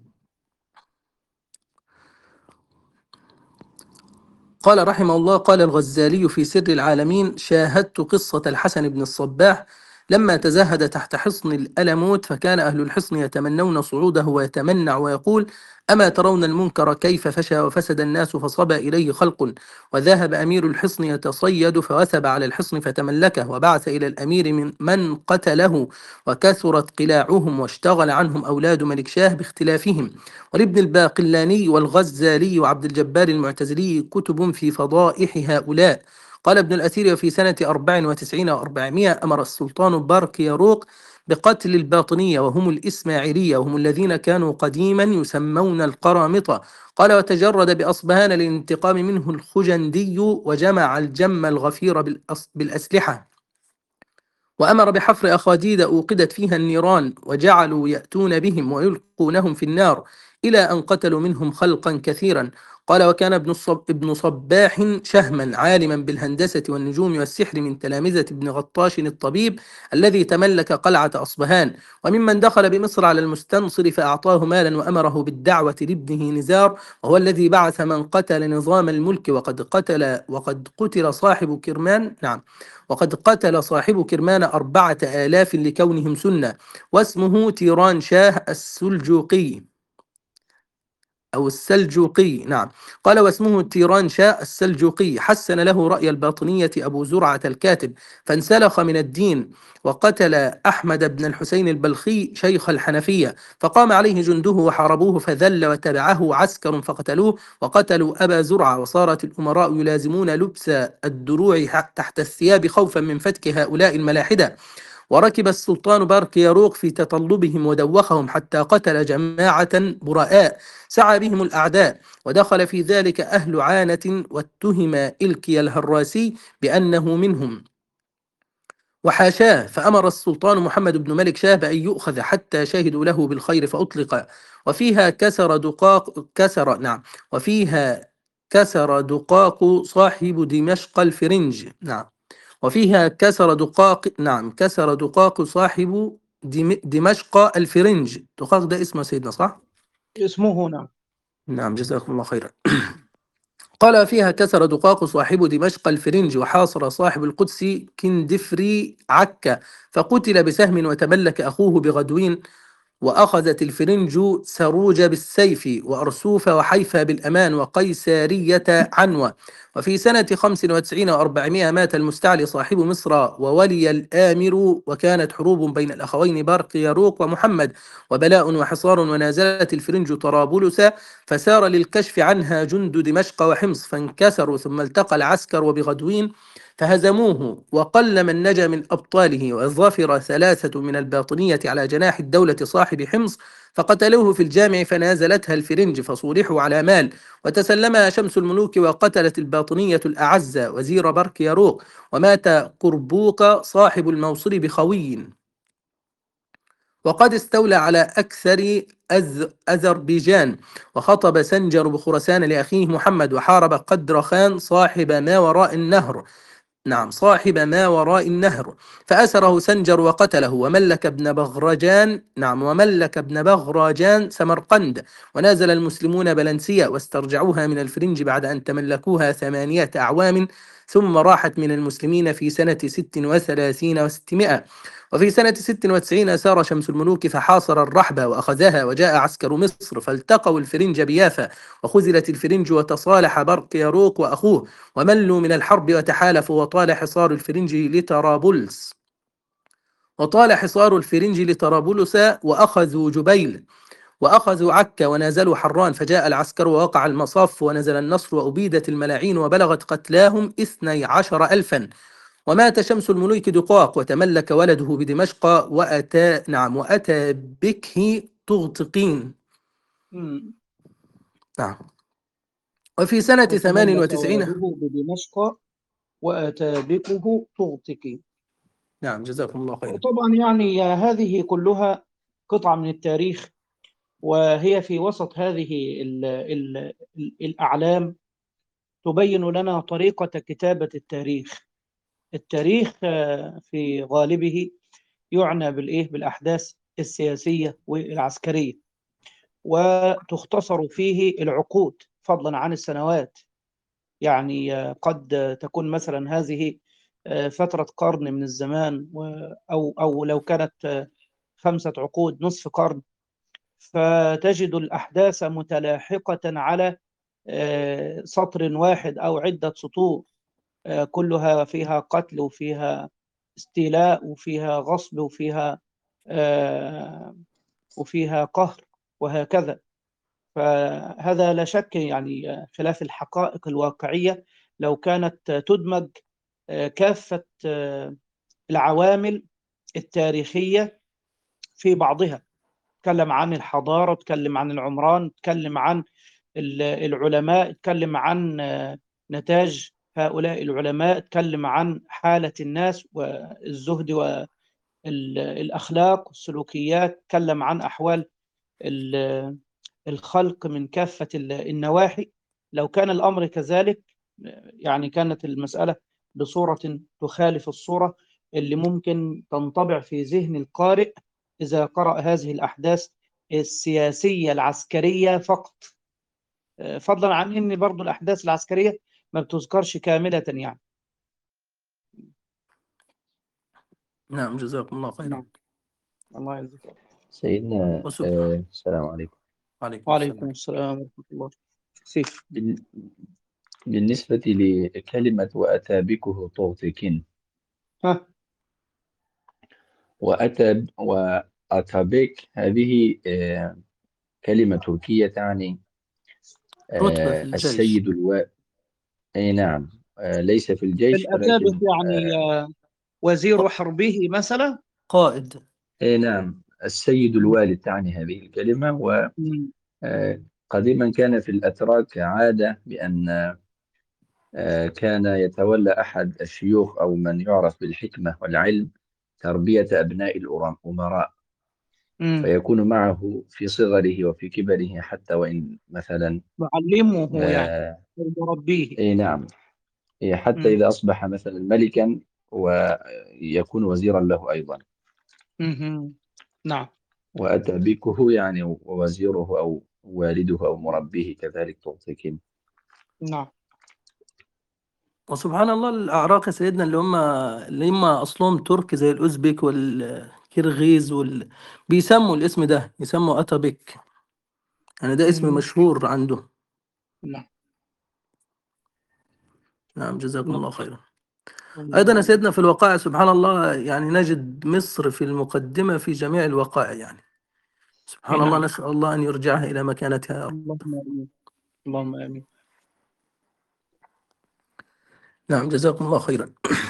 قال رحمه الله: قال الغزالي في سر العالمين: شاهدت قصة الحسن بن الصباح لما تزهد تحت حصن الألموت، فكان أهل الحصن يتمنون صعوده ويتمنع ويقول: أما ترون المنكر كيف فشى وفسد الناس فصبى إليه خلق. وذهب أمير الحصن يتصيد فوثب على الحصن فتملكه، وبعث إلى الأمير من من قتله، وكثرت قلاعهم واشتغل عنهم أولاد ملك شاه باختلافهم. ولابن الباقلاني والغزالي وعبد الجبار المعتزلي كتب في فضائح هؤلاء. قال ابن الأثير: وفي سنة أربع وتسعين وأربعمائة أمر السلطان بارك يروق بقتل الباطنية، وهم الإسماعيلية، وهم الذين كانوا قديما يسمون القرامطة. قال: وتجرد بأصبهان للانتقام منه الخجندي، وجمع الجم الغفير بالأس- بالأسلحة، وأمر بحفر أخاديد أوقدت فيها النيران، وجعلوا يأتون بهم ويلقونهم في النار، إلى أن قتلوا منهم خلقا كثيرا. قال: وكان ابن الصب ابن صباح شهما عالما بالهندسة والنجوم والسحر، من تلامذة ابن غطاش الطبيب الذي تملك قلعة أصبهان، وممن دخل بمصر على المستنصر فأعطاه مالا وأمره بالدعوة لابنه نزار، وهو الذي بعث من قتل نظام الملك، وقد قتل وقد قتل صاحب كرمان نعم وقد قتل صاحب كرمان أربعة آلاف لكونهم سنة، واسمه تيران شاه السلجوقي أو السلجوقي. نعم. قال: واسمه تيران شاه السلجوقي. حسن له رأي الباطنية أبو زرعة الكاتب، فانسلخ من الدين، وقتل أحمد بن الحسين البلخي شيخ الحنفية، فقام عليه جنده وحاربوه، فذل وتبعه عسكر فقتلوه، وقتلوا أبا زرعة، وصارت الأمراء يلازمون لبس الدروع تحت الثياب خوفا من فتك هؤلاء الملاحدة. وركب السلطان بارقياروق في تطلبهم ودوخهم حتى قتل جماعة براء سعى بهم الأعداء، ودخل في ذلك أهل عانة، واتهم إلكي الهراسي بأنه منهم وحاشاه، فأمر السلطان محمد بن ملك شاه بأن يؤخذ حتى شهدوا له بالخير فأطلق. وفيها كسر دقاق كسر نعم وفيها كسر دقاق صاحب دمشق الفرنج نعم وفيها كسر دقاق نعم كسر دقاق صاحب دم دمشق الفرنج. دقاق ده اسمه سيدنا صح؟ اسمه نعم. نعم جزاكم الله خيرا. قال فيها كسر دقاق صاحب دمشق الفرنج، وحاصر صاحب القدس كندفري عكا فقتل بسهم، وتملك أخوه بغدوين، وأخذت الفرنج سروج بالسيف، وأرسوف وحيفا بالأمان، وقيسارية عنوة. وفي سنة خمس وتسعين وأربعمائة مات المستعلي صاحب مصر وولي الآمر، وكانت حروب بين الأخوين بارقياروق ومحمد، وبلاء وحصار، ونازلت الفرنج طرابلس، فسار للكشف عنها جند دمشق وحمص، فانكسروا، ثم التقى العسكر وبغدوين فهزموه، وقل من نجا من أبطاله، وظفر ثلاثة من الباطنية على جناح الدولة صاحب حمص فقتلوه في الجامع، فنازلتها الفرنج فصولحوا على مال، وتسلمها شمس الملوك، وقتلت الباطنية الأعز وزير بارقياروق، ومات قربوق صاحب الموصل بخوي، وقد استولى على أكثر أز أذربيجان، وخطب سنجر بخرسان لأخيه محمد، وحارب قدر خان صاحب ما وراء النهر نعم صاحب ما وراء النهر، فأسره سنجر وقتله، وملك ابن بغرجان نعم وملك ابن بغراجان سمرقند، ونازل المسلمون بلنسية واسترجعوها من الفرنج بعد أن تملكوها ثمانية أعوام، ثم راحت من المسلمين في سنة ست وثلاثين وستمائة. وفي سنة ست وتسعين سار شمس الملوك فحاصر الرحبة وأخذها، وجاء عسكر مصر فالتقوا الفرنج بيافا، وخذلت الفرنج، وتصالح بارقياروق وأخوه، وملوا من الحرب وتحالفوا، وطال حصار الفرنج لطرابلس وطال حصار الفرنج لطرابلس وأخذوا جبيل، وأخذوا عكا، ونازلوا حران، فجاء العسكر ووقع المصاف، ونزل النصر، وأبيدت الملاعين، وبلغت قتلاهم اثني عشر ألفا. ومات شمس الملوك دقاق، وتملك ولده بدمشق، وأتى نعم وأتى بكه طغطقين مم. نعم. وفي سنة ثمان وتملك وتسعين ولده بدمشق وأتى بكه طغطق. نعم جزاكم الله خيرا. طبعا يعني هذه كلها قطعة من التاريخ، وهي في وسط هذه ال ال ال الأعلام تبين لنا طريقة كتابة التاريخ. التاريخ في غالبه يعنى بالإيه بالأحداث السياسية والعسكرية، وتختصر فيه العقود فضلا عن السنوات. يعني قد تكون مثلا هذه فترة قرن من الزمان، أو أو لو كانت خمسة عقود نصف قرن، فتجد الأحداث متلاحقة على سطر واحد أو عدة سطور، كلها فيها قتل وفيها استيلاء وفيها غصب وفيها وفيها قهر وهكذا. فهذا لا شك يعني خلاف الحقائق الواقعية لو كانت تدمج كافة العوامل التاريخية في بعضها. تكلم عن الحضارة، تكلم عن العمران، تكلم عن العلماء، تكلم عن نتاج هؤلاء العلماء، تكلم عن حالة الناس والزهد والأخلاق والسلوكيات، تكلم عن أحوال الخلق من كافة النواحي. لو كان الأمر كذلك يعني كانت المسألة بصورة تخالف الصورة اللي ممكن تنطبع في ذهن القارئ إذا قرأ هذه الأحداث السياسية العسكرية فقط، فضلا عن أن برضو الأحداث العسكرية ما بتذكرش كاملة يعني. نعم جزاكم الله خيرا. نعم. الله يجزاك. سيدنا آه السلام عليكم. عليكم وعليكم السلام. السلام ورحمة الله. سيف. بال... بالنسبة لكلمة وأتى بكه طغطق، ها. وأتى وأتى بك هذه آه كلمة تركية تعني رتبة في آه الجيش. السيد الوا أي نعم، آه ليس في الجيش الأتابك ولكن يعني آه وزير حربه مثلا. قائد. أي نعم، السيد الوالد تعني هذه الكلمة. مم. وقديما كان في الأتراك عادة بأن آه، كان يتولى أحد الشيوخ أو من يعرف بالحكمة والعلم تربية أبناء الأمراء، مم. فيكون معه في صغره وفي كبره، حتى وإن مثلا معلمه يعني آه، مربيه. أي نعم، إيه، حتى مم. إذا أصبح مثلا ملكا ويكون وزيرا له أيضا. مهم. نعم. وأتى بكه يعني ووزيره أو والده أو مربيه كذلك تعطيك. نعم. وسبحان الله الأعراق يا سيدنا اللي هم اللي هم أصلهم ترك زي الأوزبك والكرغيز وال... بيسموا الاسم ده، يسموا أتابك، يعني ده اسم مم. مشهور عنده. نعم. نعم جزاكم نعم. الله خيرا. أيضا يا الله. سيدنا في الوقائع سبحان الله يعني نجد مصر في المقدمة في جميع الوقائع يعني. أي سبحان الله، نعم. نسأل الله أن يرجعها إلى مكانتها يا رب. اللهم آمين. اللهم آمين. نعم جزاكم الله خيرا.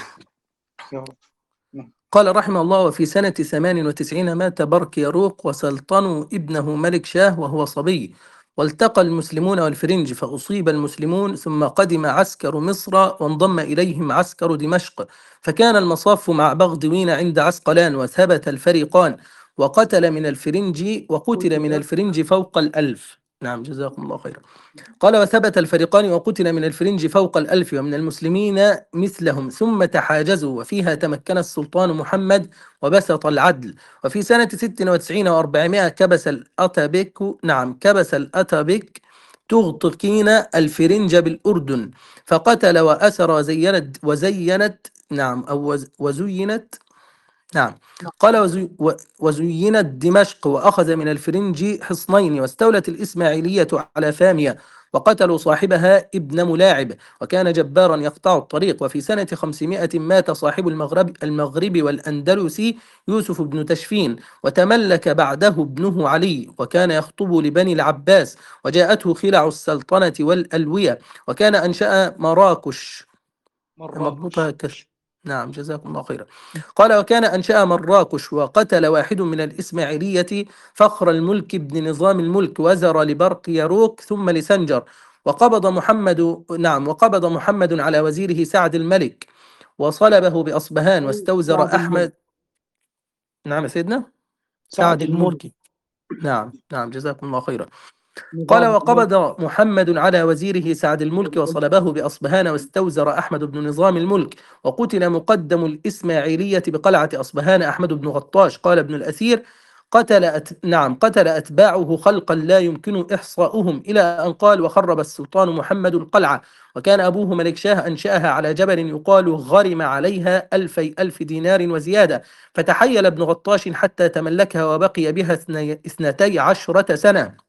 يا رب. نعم. قال رحمه الله: وفي سنة ثمان وتسعين مات برك يروق وسلطنوا ابنه ملك شاه وهو صبي، والتقى المسلمون والفرنج فأصيب المسلمون، ثم قدم عسكر مصر وانضم إليهم عسكر دمشق، فكان المصاف مع بغدوين عند عسقلان، وثبت الفريقان، وقتل من الفرنج وقتل من الفرنج فوق الألف. نعم جزاكم الله خيرا. قال: وثبت الفريقان وقتل من الفرنج فوق الألف، ومن المسلمين مثلهم، ثم تحاجزوا، وفيها تمكن السلطان محمد وبسط العدل. وفي سنة ست وتسعين وأربعمائة كبس الأتابك نعم كبس الأتابك تغتقين الفرنج بالأردن، فقتل وأسر وزينت وزينت نعم أو وز- وزينت نعم قال: وزي و- وزينت دمشق، وأخذ من الفرنج حصنين، واستولت الإسماعيلية على فامية، وقتلوا صاحبها ابن ملاعب، وكان جبارا يقطع الطريق. وفي سنة خمسمائة مات صاحب المغرب المغرب والأندلس يوسف بن تشفين، وتملك بعده ابنه علي، وكان يخطب لبني العباس، وجاءته خلع السلطنة والألوية، وكان أنشأ مراكش. مضبوطة مراكش. كش. نعم جزاكم الله خيرا. قال: وكان أنشأ مراكش، وقتل واحد من الإسماعيلية فخر الملك بن نظام الملك، وزر لبرق يروك ثم لسنجر. وقبض محمد نعم وقبض محمد على وزيره سعد الملك، وصلبه بأصبهان، واستوزر سعد الملك. أحمد. نعم يا سيدنا. سعد سعد الملك. الملك. نعم نعم جزاكم الله خيرا. قال: نظام ملك. وقبض محمد على وزيره سعد الملك، وصلبه بأصبهان، واستوزر أحمد بن نظام الملك، وقتل مقدم الإسماعيلية بقلعة أصبهان أحمد بن غطاش. قال ابن الأثير: قتل أت... نعم قتل أتباعه خلقا لا يمكن إحصاؤهم، إلى أن قال: وخرب السلطان محمد القلعة، وكان أبوه ملك شاه أنشأها على جبل يقال غرم عليها ألفي ألف دينار وزيادة، فتحيل ابن غطاش حتى تملكها، وبقي بها اثني- اثنتي عشرة سنة.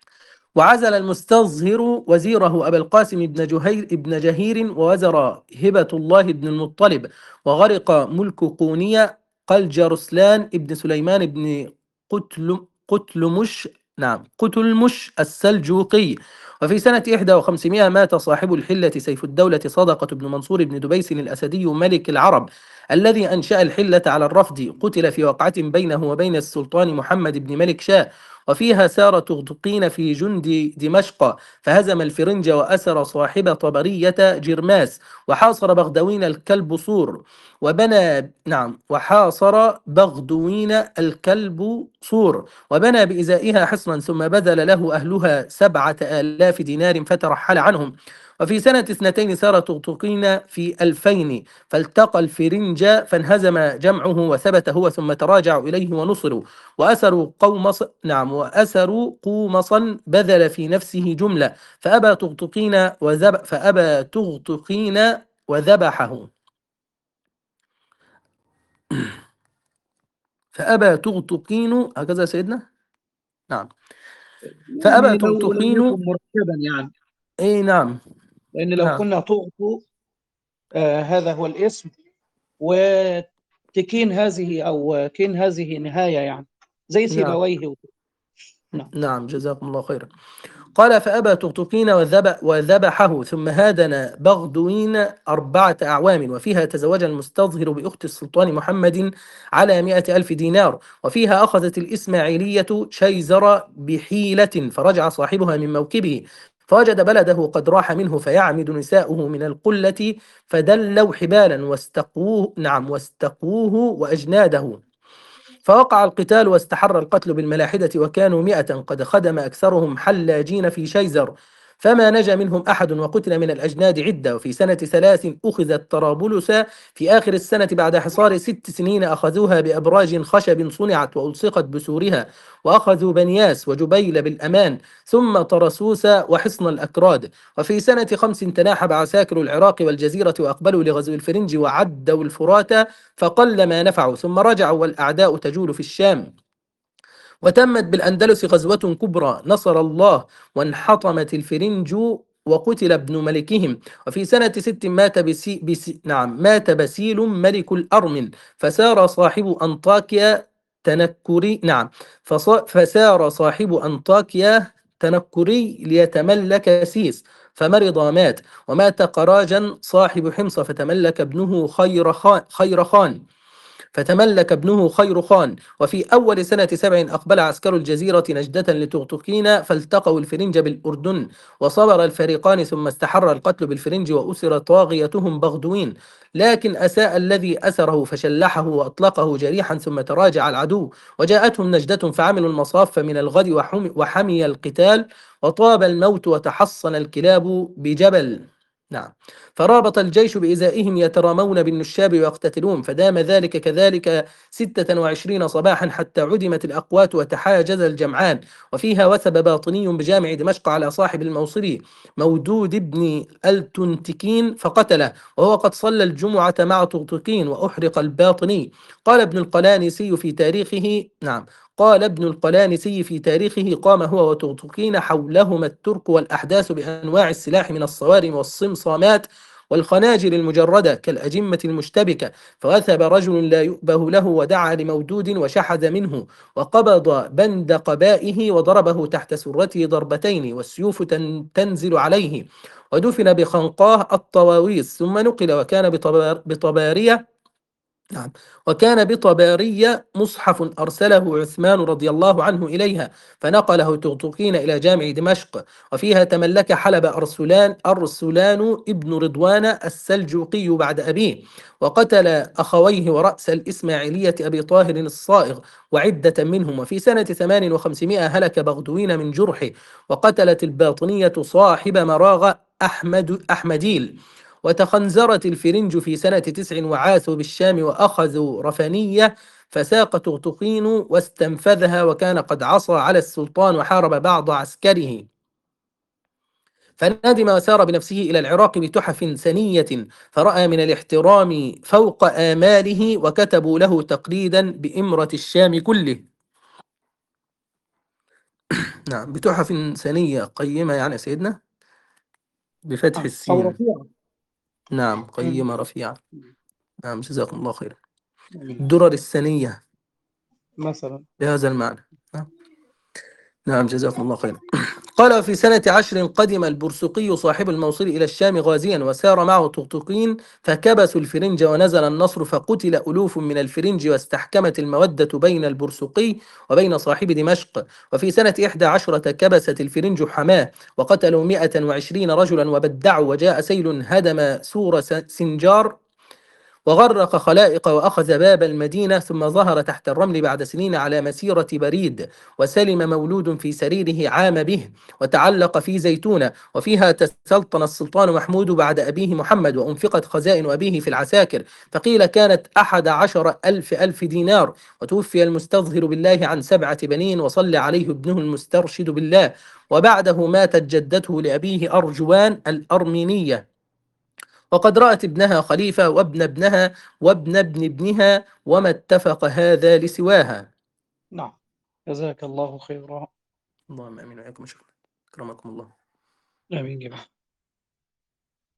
وعزل المستظهر وزيره أبا القاسم بن جهير ابن جهير، ووزر هبة الله بن المطلب، وغرق ملك قونية قلجرسلان ابن سليمان بن قتل قتلمش نعم قتلمش السلجوقي. وفي سنة إحدى وخمسمائة مات صاحب الحلة سيف الدولة صدقة بن منصور بن دبيس الأسدي ملك العرب، الذي أنشأ الحلة على الرفد، قتل في وقعة بينه وبين السلطان محمد بن ملك شاه، وفيها سار تغتقين في جند دمشق، فهزم الفرنج وأسر صاحب طبرية جرماس، وحاصر بغدوين الكلب صور، وبنى نعم وحاصر بغدوين الكلب صور، وبنى بإزائها حصنا، ثم بذل له أهلها سبعة آلاف دينار فترحل عنهم. وفي سنة اثنتين سار تغتقين في ألفين، فالتقى الفرنج فانهزم جمعه، وثبت هو، ثم تراجعوا إليه ونصروا، وأسروا قومص نعم وأسروا قومصا بذل في نفسه جملة، فأبى تغتقين وذب فأبى تغتقين وذبحه فأبى تغتقين هكذا يا سيدنا. نعم. فأبى يعني لو لم يكن تغتقين. مركبا يعني، أي نعم. لأن لو نعم كنا تغطو آه هذا هو الاسم، وتكين هذه أو كين هذه نهاية يعني، زي نعم سيبويه وكده. نعم. نعم جزاكم الله خيرا. قال فأبى طقطقين وذبح وذبحه ثم هادن بغدوين أربعة أعوام، وفيها تزوج المستظهر بأخت السلطان محمد على مئة ألف دينار، وفيها أخذت الإسماعيلية شيزر بحيلة، فرجع صاحبها من موكبه فوجد بلده قد راح منه، فيعمد نساؤه من القلة فدلوا حبالا واستقوه نعم واستقوه وأجناده، فوقع القتال واستحر القتل بالملاحدة، وكانوا مئة قد خدم أكثرهم حلاجين في شيزر، فما نجا منهم أحد، وقتل من الأجناد عدة. وفي سنة ثلاث أخذت طرابلس، في آخر السنة بعد حصار ست سنين أخذوها بأبراج خشب صنعت وألصقت بسورها، وأخذوا بنياس وجبيل بالأمان، ثم طرسوس وحصن الأكراد. وفي سنة خمس تناحب عساكر العراق والجزيرة وأقبلوا لغزو الفرنج وعدوا الفرات، فقل ما نفعوا، ثم رجعوا والأعداء تجول في الشام. وتمت بالأندلس غزوة كبرى نصر الله وانحطمت الفرنج وقتل ابن ملكهم. وفي سنة ست مات بسي بسي نعم مات بسيل ملك الأرمن، فسار صاحب أنطاكيا تنكري نعم فص- فسار صاحب أنطاكيا تنكري ليتملك سيس، فمرض مات. ومات قراجا صاحب حمص، فتملك ابنه خير خان, خير خان فتملك ابنه خير خان. وفي أول سنة سبع أقبل عسكر الجزيرة نجدة لتغتقين، فالتقوا الفرنج بالأردن، وصبر الفريقان، ثم استحر القتل بالفرنج وأسر طاغيتهم بغدوين، لكن أساء الذي أسره فشلحه وأطلقه جريحا، ثم تراجع العدو وجاءتهم نجدة فعملوا المصاف من الغد وحمي, وحمي القتال، وطاب الموت وتحصن الكلاب بجبل. نعم فرابط الجيش بإزائهم يترامون بالنشاب ويقتتلون، فدام ذلك كذلك ستة وعشرين صباحا حتى عدمت الأقوات وتحاجز الجمعان. وفيها وثب باطني بجامع دمشق على صاحب الموصلي مودود بن التنتكين فقتله، وهو قد صلى الجمعة مع طغطقين، وأحرق الباطني. قال ابن القلانسي في تاريخه نعم قال ابن القلانسي في تاريخه قام هو وطغطقين حولهما الترك والأحداث بأنواع السلاح من الصوارم والصمصامات والخناجر المجردة كالأجمة المشتبكة، فوثب رجل لا يؤبه له ودعا لمودود وشحذ منه، وقبض بند قبائه وضربه تحت سرته ضربتين، والسيوف تن- تنزل عليه، ودفن بخنقاه الطواويس، ثم نقل، وكان بطبار بطبارية نعم وكان بطبارية مصحف أرسله عثمان رضي الله عنه إليها، فنقله طغطقين إلى جامع دمشق. وفيها تملك حلب أرسلان أرسلان ابن رضوان السلجوقي بعد أبيه، وقتل أخويه ورأس الإسماعيلية أبي طاهر الصائغ وعدة منهم. وفي سنة ثمان وخمسمائة هلك بغدوين من جرحه، وقتلت الباطنية صاحب مراغ أحمد أحمديل. وتخنزرت الفرنج في سنة تسع وعاثوا بالشام وأخذوا رفنية، فساق طغطقين واستنفذها، وكان قد عصى على السلطان وحارب بعض عسكره، فندم وسار بنفسه إلى العراق بتحف سنية، فرأى من الاحترام فوق آماله، وكتبوا له تقليدا بإمرة الشام كله. نعم بتحف سنية قيمة يعني سيدنا بفتح أو السين. رفيعة. نعم مم. قيمة رفيعة. نعم جزاكم الله خيرا. آمين. الدرر السنية مثلا. بهذا المعنى. نعم. نعم جزاكم الله خيرا. قال في سنة عشر قدم البرسقي صاحب الموصل إلى الشام غازيا، وسار معه طغطقين، فكبسوا الفرنج ونزل النصر، فقتل ألوف من الفرنج، واستحكمت المودة بين البرسقي وبين صاحب دمشق. وفي سنة إحدى عشرة كبست الفرنج حماه، وقتلوا مئة وعشرين رجلا وبدعوا، وجاء سيل هدم سور س- سنجار وغرق خلائق، وأخذ باب المدينة، ثم ظهر تحت الرمل بعد سنين على مسيرة بريد، وسلم مولود في سريره عام به، وتعلق في زيتونة. وفيها تسلطن السلطان محمود بعد أبيه محمد، وأنفقت خزائن أبيه في العساكر، فقيل كانت أحد عشر ألف ألف دينار. وتوفي المستظهر بالله عن سبعة بنين، وصلى عليه ابنه المسترشد بالله، وبعده ماتت جدته لأبيه أرجوان الأرمينية، وقد رأت ابنها خليفة وابن ابنها وابن ابن ابنها، وما اتفق هذا لسواها. نعم جزاك الله خيرا. اللهم امين وإياكم شكرا. اكرمكم الله. آمين جميعا.